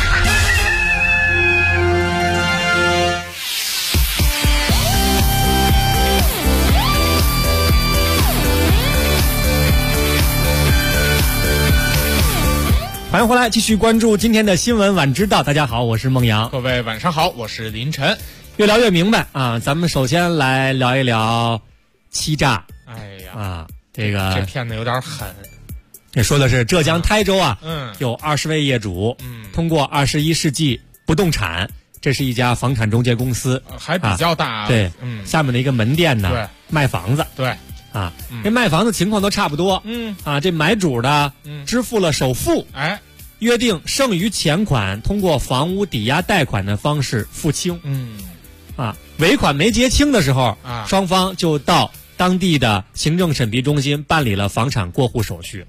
欢迎回来，继续关注今天的新闻晚知道。大家好，我是孟阳。 各位晚上好，我是林晨。 越聊越明白啊！咱们首先来聊一聊欺诈。 哎呀啊，这骗子有点狠。 这说的是浙江台州啊，有20位业主，通过21世纪不动产，这是一家房产中介公司， 还比较大。 对，下面的一个门店呢， 对， 卖房子。 对。 这卖房子情况都差不多。这买主的支付了首付，约定剩余钱款通过房屋抵押贷款的方式付清。尾款没结清的时候，双方就到当地的行政审批中心办理了房产过户手续。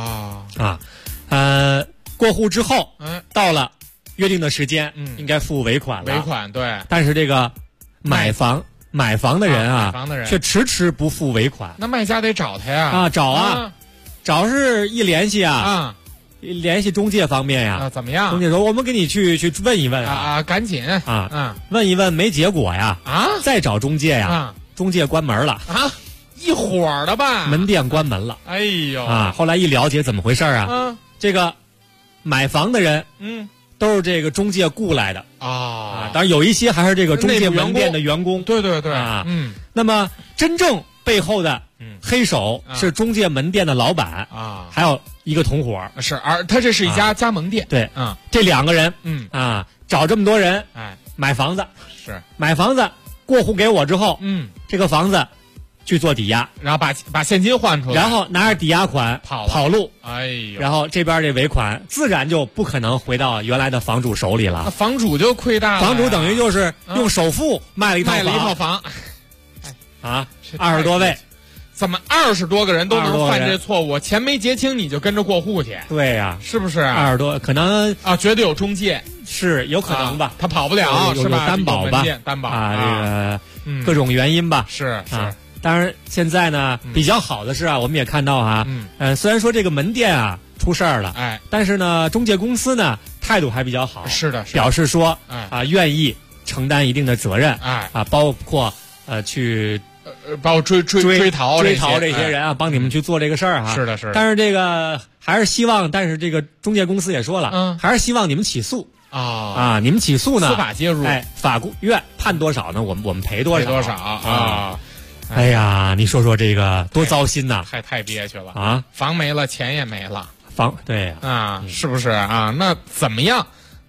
过户之后，到了约定的时间，应该付尾款了。 尾款对， 但是这个买房的人却迟迟不付尾款。 那卖家得找他呀。 找是一联系联系中介方面呀。 怎么样？ 中介说我们给你去问一问赶紧问一问没结果呀。再找中介呀。中介关门了一伙的吧？ 门店关门了。 哎呦后来一了解怎么回事这个买房的人都是这个中介雇来的当然有一些还是这个中介门店的员工。 对那么真正背后的黑手是中介门店的老板还有一个同伙是，而他这是一家加盟店。 对，这2个人找这么多人买房子， 是买房子过户给我之后这个房子去做抵押， 然后把现金换出来， 然后拿着抵押款跑路。 哎呦， 然后这边这尾款自然就不可能回到原来的房主手里了。 房主就亏大了。 房主等于就是用首付卖了一套房。20多位， 怎么20多个人都能犯这错误？钱没结清你就跟着过户去？ 对呀， 是不是 ？20多可能绝对有中介， 是有可能吧？ 他跑不了，是吧？ 担保吧？ 担保这个各种原因吧？ 是。 当然，现在呢比较好的是我们也看到虽然说这个门店出事儿了，但是呢，中介公司呢态度还比较好， 是的， 表示说愿意承担一定的责任，包括去包括追逃这些人帮你们去做这个事儿是的。 但是这个还是希望，但是这个中介公司也说了，还是希望你们起诉你们起诉呢， 司法介入， 法院判多少呢？我们赔多少哎呀，你说说这个多糟心呐！ 太憋屈了房没了，钱也没了。 对是不是那怎么样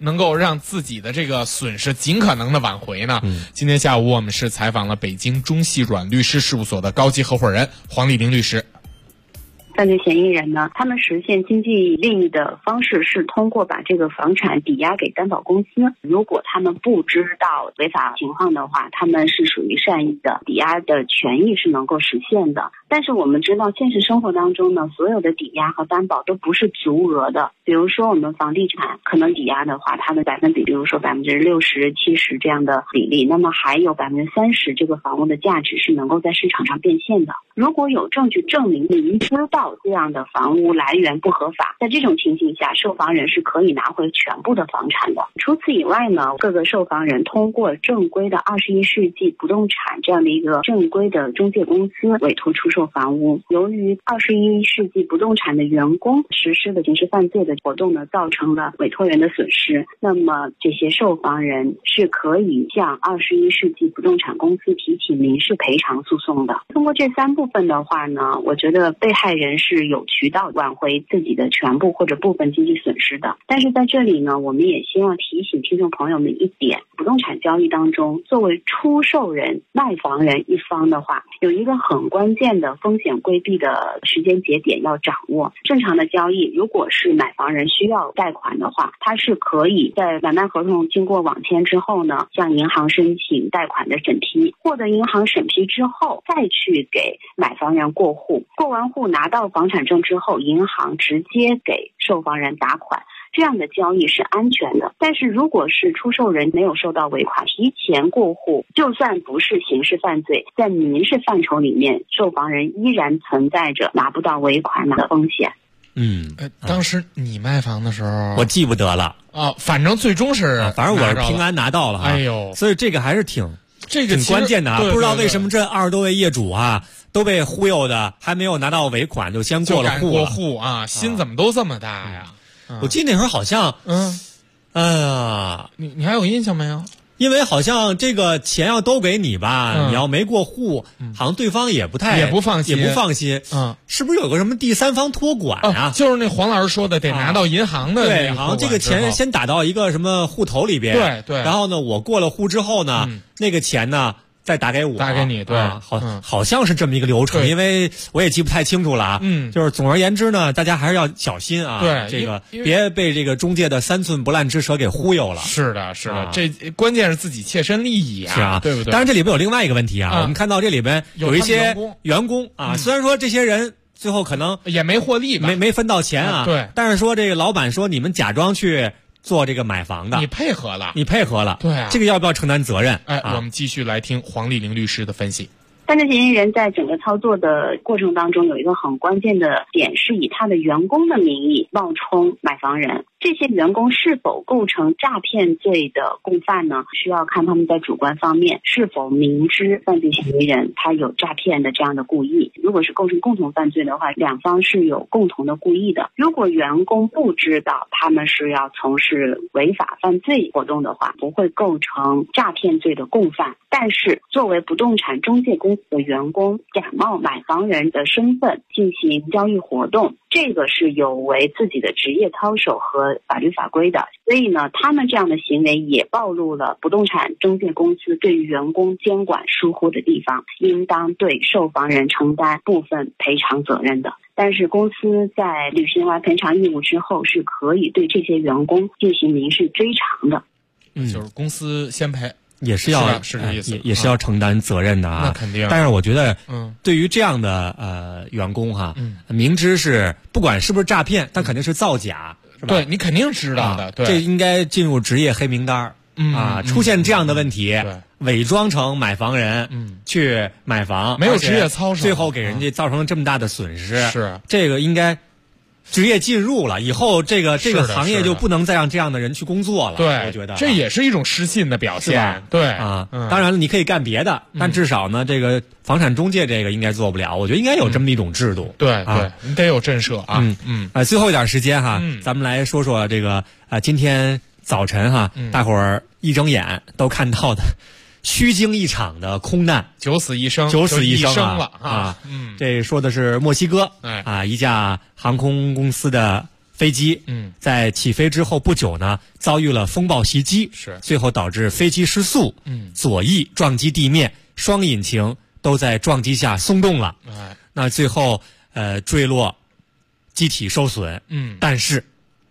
能够让自己的这个损失尽可能的挽回呢？今天下午我们是采访了北京中细软律师事务所的高级合伙人黄丽玲律师。 犯罪嫌疑人呢，他们实现经济利益的方式是通过把这个房产抵押给担保公司。如果他们不知道违法情况的话，他们是属于善意的，抵押的权益是能够实现的。但是我们知道现实生活当中呢，所有的抵押和担保都不是足额的。比如说我们房地产可能抵押的话，它的百分比，比如说60%、70%这样的比例，那么还有30%这个房屋的价值是能够在市场上变现的。如果有证据证明明知道这样的房屋来源不合法，在这种情形下，受房人是可以拿回全部的房产的。除此以外呢，各个受房人通过正规的21世纪不动产这样的一个正规的中介公司委托出售房屋。由于21世纪不动产的员工实施的刑事犯罪的活动呢，造成了委托人的损失，那么这些受房人是可以向21世纪不动产公司提起民事赔偿诉讼的。通过这3部分的话呢，我觉得被害人是有渠道挽回自己的全部或者部分经济损失的。但是在这里呢，我们也希望提醒听众朋友们一点，不动产交易当中，作为出售人、卖房人一方的话，有一个很关键的风险规避的时间节点要掌握。正常的交易，如果是买房人需要贷款的话，他是可以在买卖合同经过网签之后呢，向银行申请贷款的审批，获得银行审批之后，再去给买房人过户，过完户拿到房产证之后，银行直接给受房人打款，这样的交易是安全的。但是如果是出售人没有受到尾款，提前过户，就算不是刑事犯罪，在民事范畴里面，受房人依然存在着拿不到尾款的风险。 当时你卖房的时候， 我记不得了啊，反正最终是， 反正我是平安拿到了。 哎呦， 所以这个还是挺关键的啊！不知道为什么这20多位业主啊都被忽悠的，还没有拿到尾款就先过了户了。 过户啊，心怎么都这么大呀？ 我记得那时候好像， 你还有印象没有？ 因为好像这个钱要都给你吧，你要没过户，好像对方也不放心。是不是有个什么第三方托管啊？ 就是那黄老师说的，得拿到银行的。 对，好像这个钱先打到一个什么户头里边。 对。 然后呢，我过了户之后呢，那个钱呢再打给我， 打给你。对， 好像是这么一个流程，因为我也记不太清楚了啊。就是总而言之呢，大家还是要小心啊。 对， 这个别被这个中介的3寸不烂之舌给忽悠了。 是的，这关键是自己切身利益啊， 是啊， 对不对？ 当然这里边有另外一个问题啊，我们看到这里边有一些员工啊，虽然说这些人最后可能也没获利吧， 没分到钱啊， 对， 但是说这个老板说你们假装去做这个买房的， 你配合了， 对啊，这个要不要承担责任？ 我们继续来听黄丽玲律师的分析。 犯罪嫌疑人在整个操作的过程当中，有一个很关键的点，是以他的员工的名义冒充买房人。这些员工是否构成诈骗罪的共犯呢？需要看他们在主观方面是否明知犯罪嫌疑人他有诈骗的这样的故意。如果是构成共同犯罪的话，两方是有共同的故意的。如果员工不知道他们是要从事违法犯罪活动的话，不会构成诈骗罪的共犯。但是作为不动产中介公司的员工，假冒买房人的身份进行交易活动，这个是有违自己的职业操守和法律法规的。所以呢，他们这样的行为也暴露了不动产中介公司对于员工监管疏忽的地方，应当对受房人承担部分赔偿责任的。但是公司在履行完赔偿义务之后，是可以对这些员工进行民事追偿的。 就是公司先赔。 也是要是这意思， 也是要承担责任的啊。 那肯定。 但是我觉得，对于这样的员工哈，明知是不管是不是诈骗，但肯定是造假，是吧？ 对你肯定知道的，对， 这应该进入职业黑名单啊。出现这样的问题，伪装成买房人，去买房， 没有职业操守， 最后给人家造成了这么大的损失， 是这个应该。职业进入了以后，这个行业就不能再让这样的人去工作了。 对， 我觉得这也是一种失信的表现。对啊，当然了，你可以干别的，但至少呢，这个房产中介这个应该做不了。我觉得应该有这么一种制度。 对，你得有震慑啊。 最后一点时间哈，咱们来说说这个今天早晨哈，大伙儿一睁眼都看到的。虚惊一场的空难 ，9死1生了啊！这说的是墨西哥一架航空公司的飞机，在起飞之后不久呢，遭遇了风暴袭击，最后导致飞机失速，左翼撞击地面，双引擎都在撞击下松动了，那最后坠落，机体受损，但是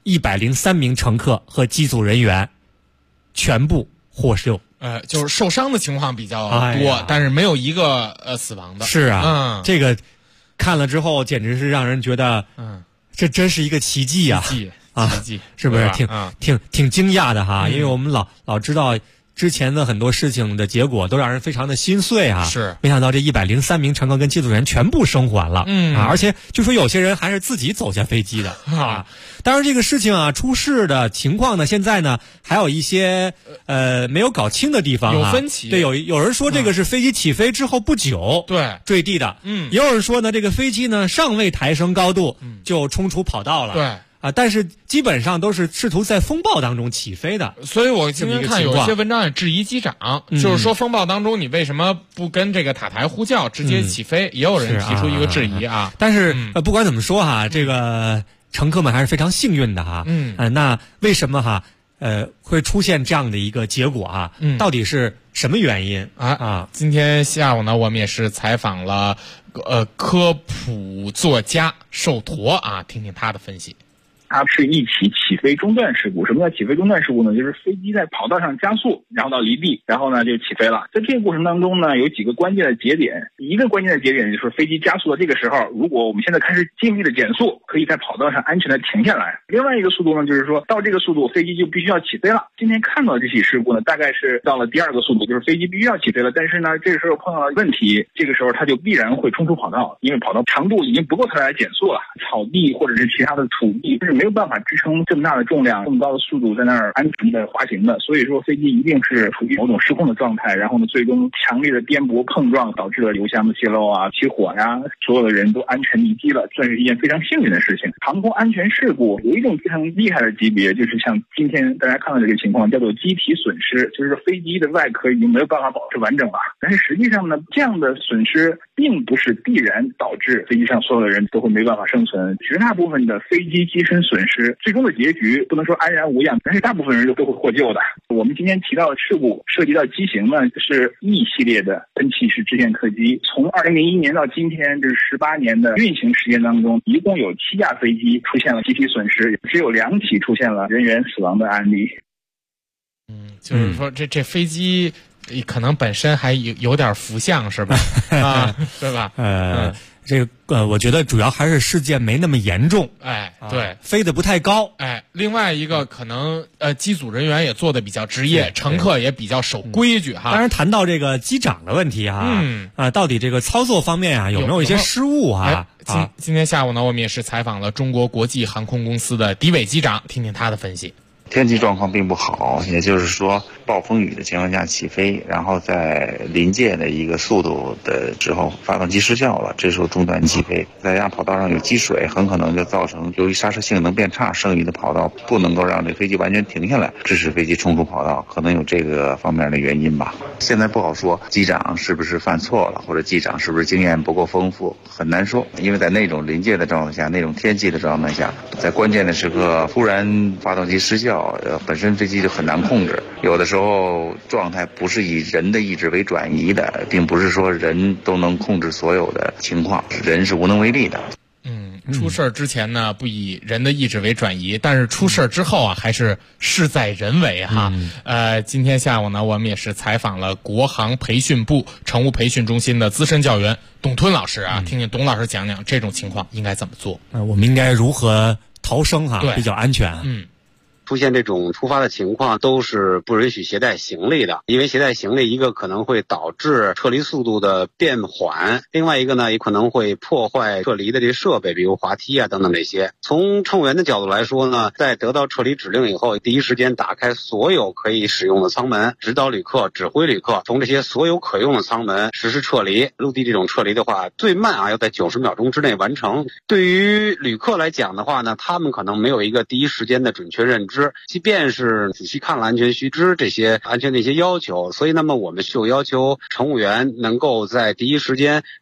103名乘客和机组人员全部获救。 就是受伤的情况比较多，但是没有一个死亡的。 是啊，这个看了之后简直是让人觉得，这真是一个奇迹啊！奇迹，是不是？挺惊讶的哈，因为我们老知道之前的很多事情的结果都让人非常的心碎啊。是，没想到这103名乘客跟机组人员全部生还了。而且据说有些人还是自己走下飞机的啊。当然这个事情啊，出事的情况呢，现在呢还有一些没有搞清的地方，有分歧。 对，有人说这个是飞机起飞之后不久坠地的，也有人说呢这个飞机呢尚未抬升高度就冲出跑道了。对。但是基本上都是试图在风暴当中起飞的， 所以我今天看有一些文章也质疑机长，就是说风暴当中你为什么不跟这个塔台呼叫直接起飞？也有人提出一个质疑啊。 但是不管怎么说哈，这个乘客们还是非常幸运的哈。那为什么哈会出现这样的一个结果啊？到底是什么原因啊？ 今天下午呢，我们也是采访了科普作家寿陀啊，听听他的分析。 它是一起起飞中断事故。什么叫起飞中断事故呢？就是飞机在跑道上加速，然后到离地，然后呢就起飞了。在这个过程当中呢，有几个关键的节点。一个关键的节点就是飞机加速的这个时候，如果我们现在开始尽力的减速，可以在跑道上安全的停下来。另外一个速度呢，就是说到这个速度，飞机就必须要起飞了。今天看到的这起事故呢，大概是到了第二个速度，就是飞机必须要起飞了，但是呢，这个时候碰到了问题，这个时候它就必然会冲出跑道，因为跑道长度已经不够它来减速了。草地或者是其他的土地是没有办法支撑这么大的重量、这么高的速度在那儿安全的滑行的，所以说飞机一定是处于某种失控的状态，然后呢，最终强烈的颠簸碰撞导致了油箱的泄漏啊、起火呀，所有的人都安全离机了，算是一件非常幸运的事情。航空安全事故有一种非常厉害的级别，就是像今天大家看到这个情况，叫做机体损失，就是飞机的外壳已经没有办法保持完整了。但是实际上呢，这样的损失并不是必然导致飞机上所有的人都会没办法生存，绝大部分的飞机机身损失最终的结局不能说安然无恙，但是大部分人都会获救的。我们今天提到的事故涉及到机型呢，是 E 系列的喷气式支线客机，从2001年到今天这18年的运行时间当中，一共有7架飞机出现了机体损失，只有2起出现了人员死亡的案例。 就是说这飞机可能本身还有点浮相是吧？啊，对吧？ 这个我觉得主要还是事件没那么严重。 对， 飞得不太高。 另外一个可能机组人员也做得比较职业，乘客也比较守规矩哈。 当然谈到这个机长的问题哈，到底这个操作方面啊有没有一些失误啊？ 今天下午呢，我们也是采访了中国国际航空公司的狄伟机长，听听他的分析。 天气状况并不好，也就是说暴风雨的情况下起飞，然后在临界的一个速度的时候发动机失效了，这时候中断起飞，再加上跑道上有积水，很可能就造成由于刹车性能变差，剩余的跑道不能够让这飞机完全停下来，致使飞机冲出跑道，可能有这个方面的原因吧。现在不好说机长是不是犯错了，或者机长是不是经验不够丰富，很难说，因为在那种临界的状态下，那种天气的状态下，在关键的时刻突然发动机失效，本身飞机就很难控制，有的时候状态不是以人的意志为转移的，并不是说人都能控制所有的情况，人是无能为力的。 出事之前呢，不以人的意志为转移，但是出事之后啊，还是事在人为哈。今天下午呢，我们也是采访了国航培训部乘务培训中心的资深教员董吞老师啊，听听董老师讲讲这种情况应该怎么做。 我们应该如何逃生哈，比较安全。 出现这种突发的情况都是不允许携带行李的，因为携带行李一个可能会导致撤离速度的变缓，另外一个呢也可能会破坏撤离的这些设备，比如滑梯啊等等这些。从乘务员的角度来说呢，在得到撤离指令以后，第一时间打开所有可以使用的舱门，指导旅客、指挥旅客从这些所有可用的舱门实施撤离。陆地这种撤离的话，最慢要在90秒钟之内完成。对于旅客来讲的话呢，他们可能没有一个第一时间的准确认知，即便是仔细看了安全须知这些安全的一些要求，所以那么我们就要求乘务员能够在第一时间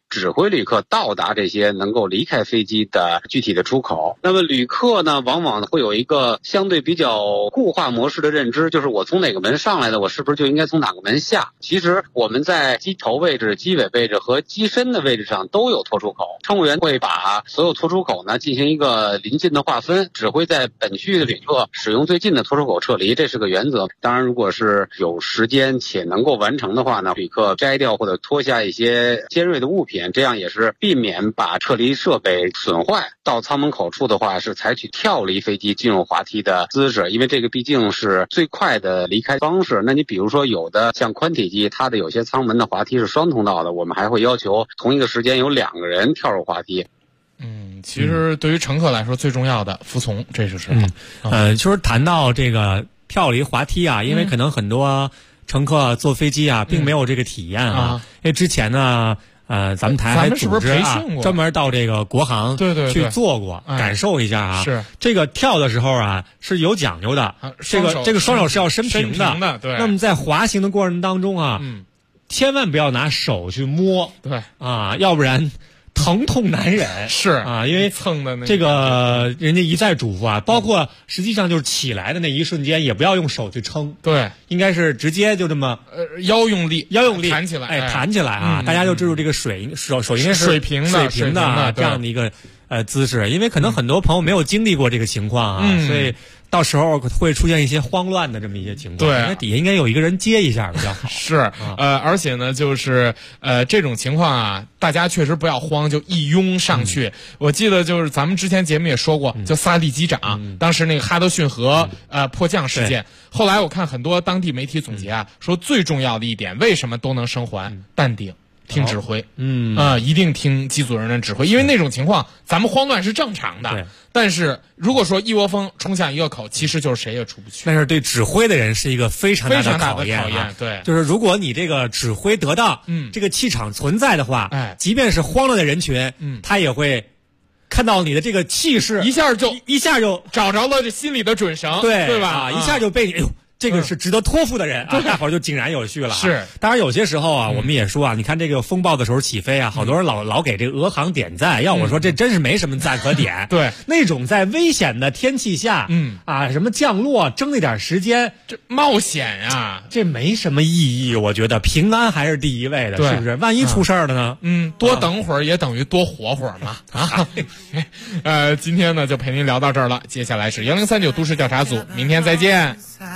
指挥旅客到达这些能够离开飞机的具体的出口。那么旅客呢，往往会有一个相对比较固化模式的认知，就是我从哪个门上来的，我是不是就应该从哪个门下？其实我们在机头位置、机尾位置和机身的位置上都有拖出口，乘务员会把所有拖出口呢进行一个临近的划分，指挥在本区域的旅客使用最近的拖出口撤离，这是个原则。当然，如果是有时间且能够完成的话呢，旅客摘掉或者脱下一些尖锐的物品，这样也是避免把撤离设备损坏。到舱门口处的话，是采取跳离飞机进入滑梯的姿势，因为这个毕竟是最快的离开方式。那你比如说有的像宽体机，它的有些舱门的滑梯是双通道的，我们还会要求同一个时间有2个人跳入滑梯。 其实对于乘客来说最重要的服从，这就是就是谈到这个跳离滑梯啊，因为可能很多乘客坐飞机啊并没有这个体验啊，因为之前呢咱们台还组织专门到这个国航去做过，感受一下啊。 是这个跳的时候啊是有讲究的，这个双手是要伸平的。 对。 那么在滑行的过程当中啊，千万不要拿手去摸， 对啊，要不然疼痛难忍。 是啊，因为蹭的那这个人家一再嘱咐啊，包括实际上就是起来的那一瞬间，也不要用手去撑， 对， 应该是直接就这么腰用力弹起来，弹起来啊！ 大家就知道这个手应该是水平的这样的一个姿势，因为可能很多朋友没有经历过这个情况啊，所以到时候会出现一些慌乱的这么一些情况。 对， 那底下应该有一个人接一下比较好。 是，而且呢，就是这种情况啊，大家确实不要慌，就一拥上去。我记得就是咱们之前节目也说过，就萨利机长当时那个哈德逊河迫降事件。后来我看很多当地媒体总结啊，说最重要的一点，为什么都能生还？淡定。听指挥，一定听机组人的指挥，因为那种情况咱们慌乱是正常的。但是如果说一窝蜂冲向一个口，其实就是谁也出不去。 但是对指挥的人是一个非常大的考验。对， 就是如果你这个指挥得当，这个气场存在的话，即便是慌乱的人群，他也会看到你的这个气势， 一下就找着了这心里的准绳， 对吧？ 一下就被你这个是值得托付的人啊，大伙儿就井然有序了。 是， 当然有些时候啊，我们也说啊，你看这个风暴的时候起飞啊，好多人老给这个俄航点赞，要我说这真是没什么赞可点。 对， 那种在危险的天气下，什么降落争那点时间， 这冒险呀， 这没什么意义。我觉得平安还是第一位的，是不是？万一出事儿了呢？ 多等会儿也等于多活会儿嘛。今天呢就陪您聊到这儿了，接下来是1039都市调查组，明天再见。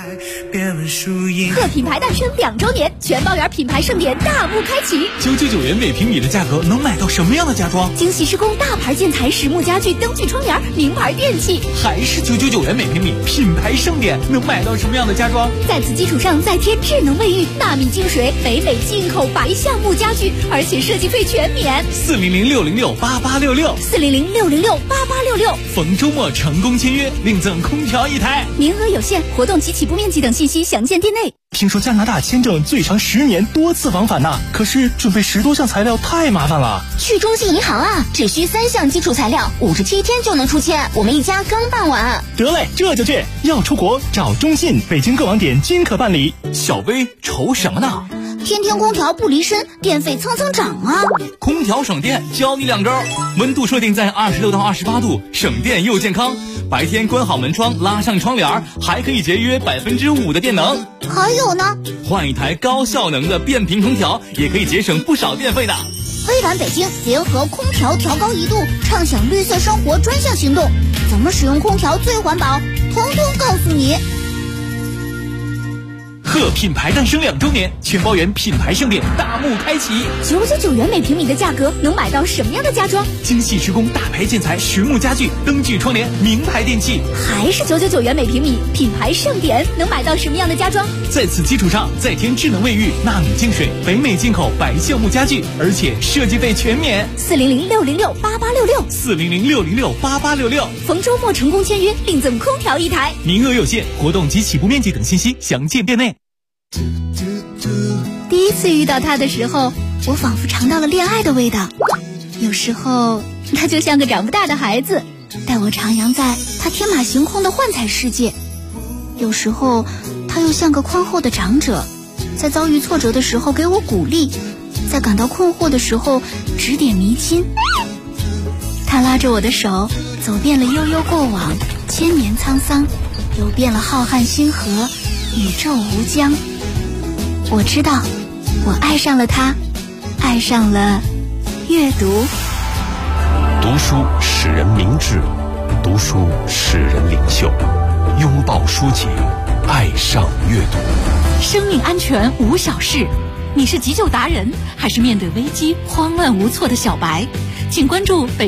贺品牌诞生2周年，全包圆品牌盛典大幕开启。 999元每平米的价格能买到什么样的家装？ 精细施工大牌建材、实木家具、灯具窗帘、名牌电器， 还是999元每平米，品牌盛典能买到什么样的家装？ 在此基础上再贴智能卫浴、纳米净水、北美进口白橡木家具，而且设计费全免。 400-606-8866，400-606-8866，逢周末成功签约，另赠空调1台， 名额有限，活动及起步面积等信息详见店内。 听说加拿大签证最长10年，多次往返呢，可是准备10多项材料太麻烦了。 去中信银行啊，只需3项基础材料，57天就能出签，我们一家刚办完。 得嘞，这就去，要出国找中信，北京各网点均可办理。 小薇愁什么呢？ 天天空调不离身，电费蹭蹭涨啊！ 空调省电，教你2招：温度设定在26到28度，省电又健康。白天关好门窗，拉上窗帘，还可以节约5%的电能。 还有呢， 换一台高效能的变频空调，也可以节省不少电费的。 微软北京联合空调调高1度，畅享绿色生活专项行动，怎么使用空调最环保，统统告诉你。 贺品牌诞生2周年，全包圆品牌盛典大幕开启。 999元每平米的价格能买到什么样的家装？ 精细施工大牌建材、实木家具、灯具窗帘、名牌电器， 还是999元每平米，品牌盛典能买到什么样的家装？ 在此基础上再添智能卫浴、纳米净水、北美进口白橡木家具，而且设计费全免。 400-606-8866，400-606-8866，逢周末成功签约，另赠空调1台， 名额有限，活动及起步面积等信息详见店内。 第一次遇到他的时候，我仿佛尝到了恋爱的味道。有时候他就像个长不大的孩子，带我徜徉在他天马行空的幻彩世界。有时候他又像个宽厚的长者，在遭遇挫折的时候给我鼓励， 在感到困惑的时候指点迷津。他拉着我的手，走遍了悠悠过往，千年沧桑，游遍了浩瀚星河，宇宙无疆。我知道，我爱上了他，爱上了阅读。 读书使人明智，读书使人领袖。拥抱书籍，爱上阅读。 生命安全无小事，你是急救达人，还是面对危机慌乱无措的小白？请关注北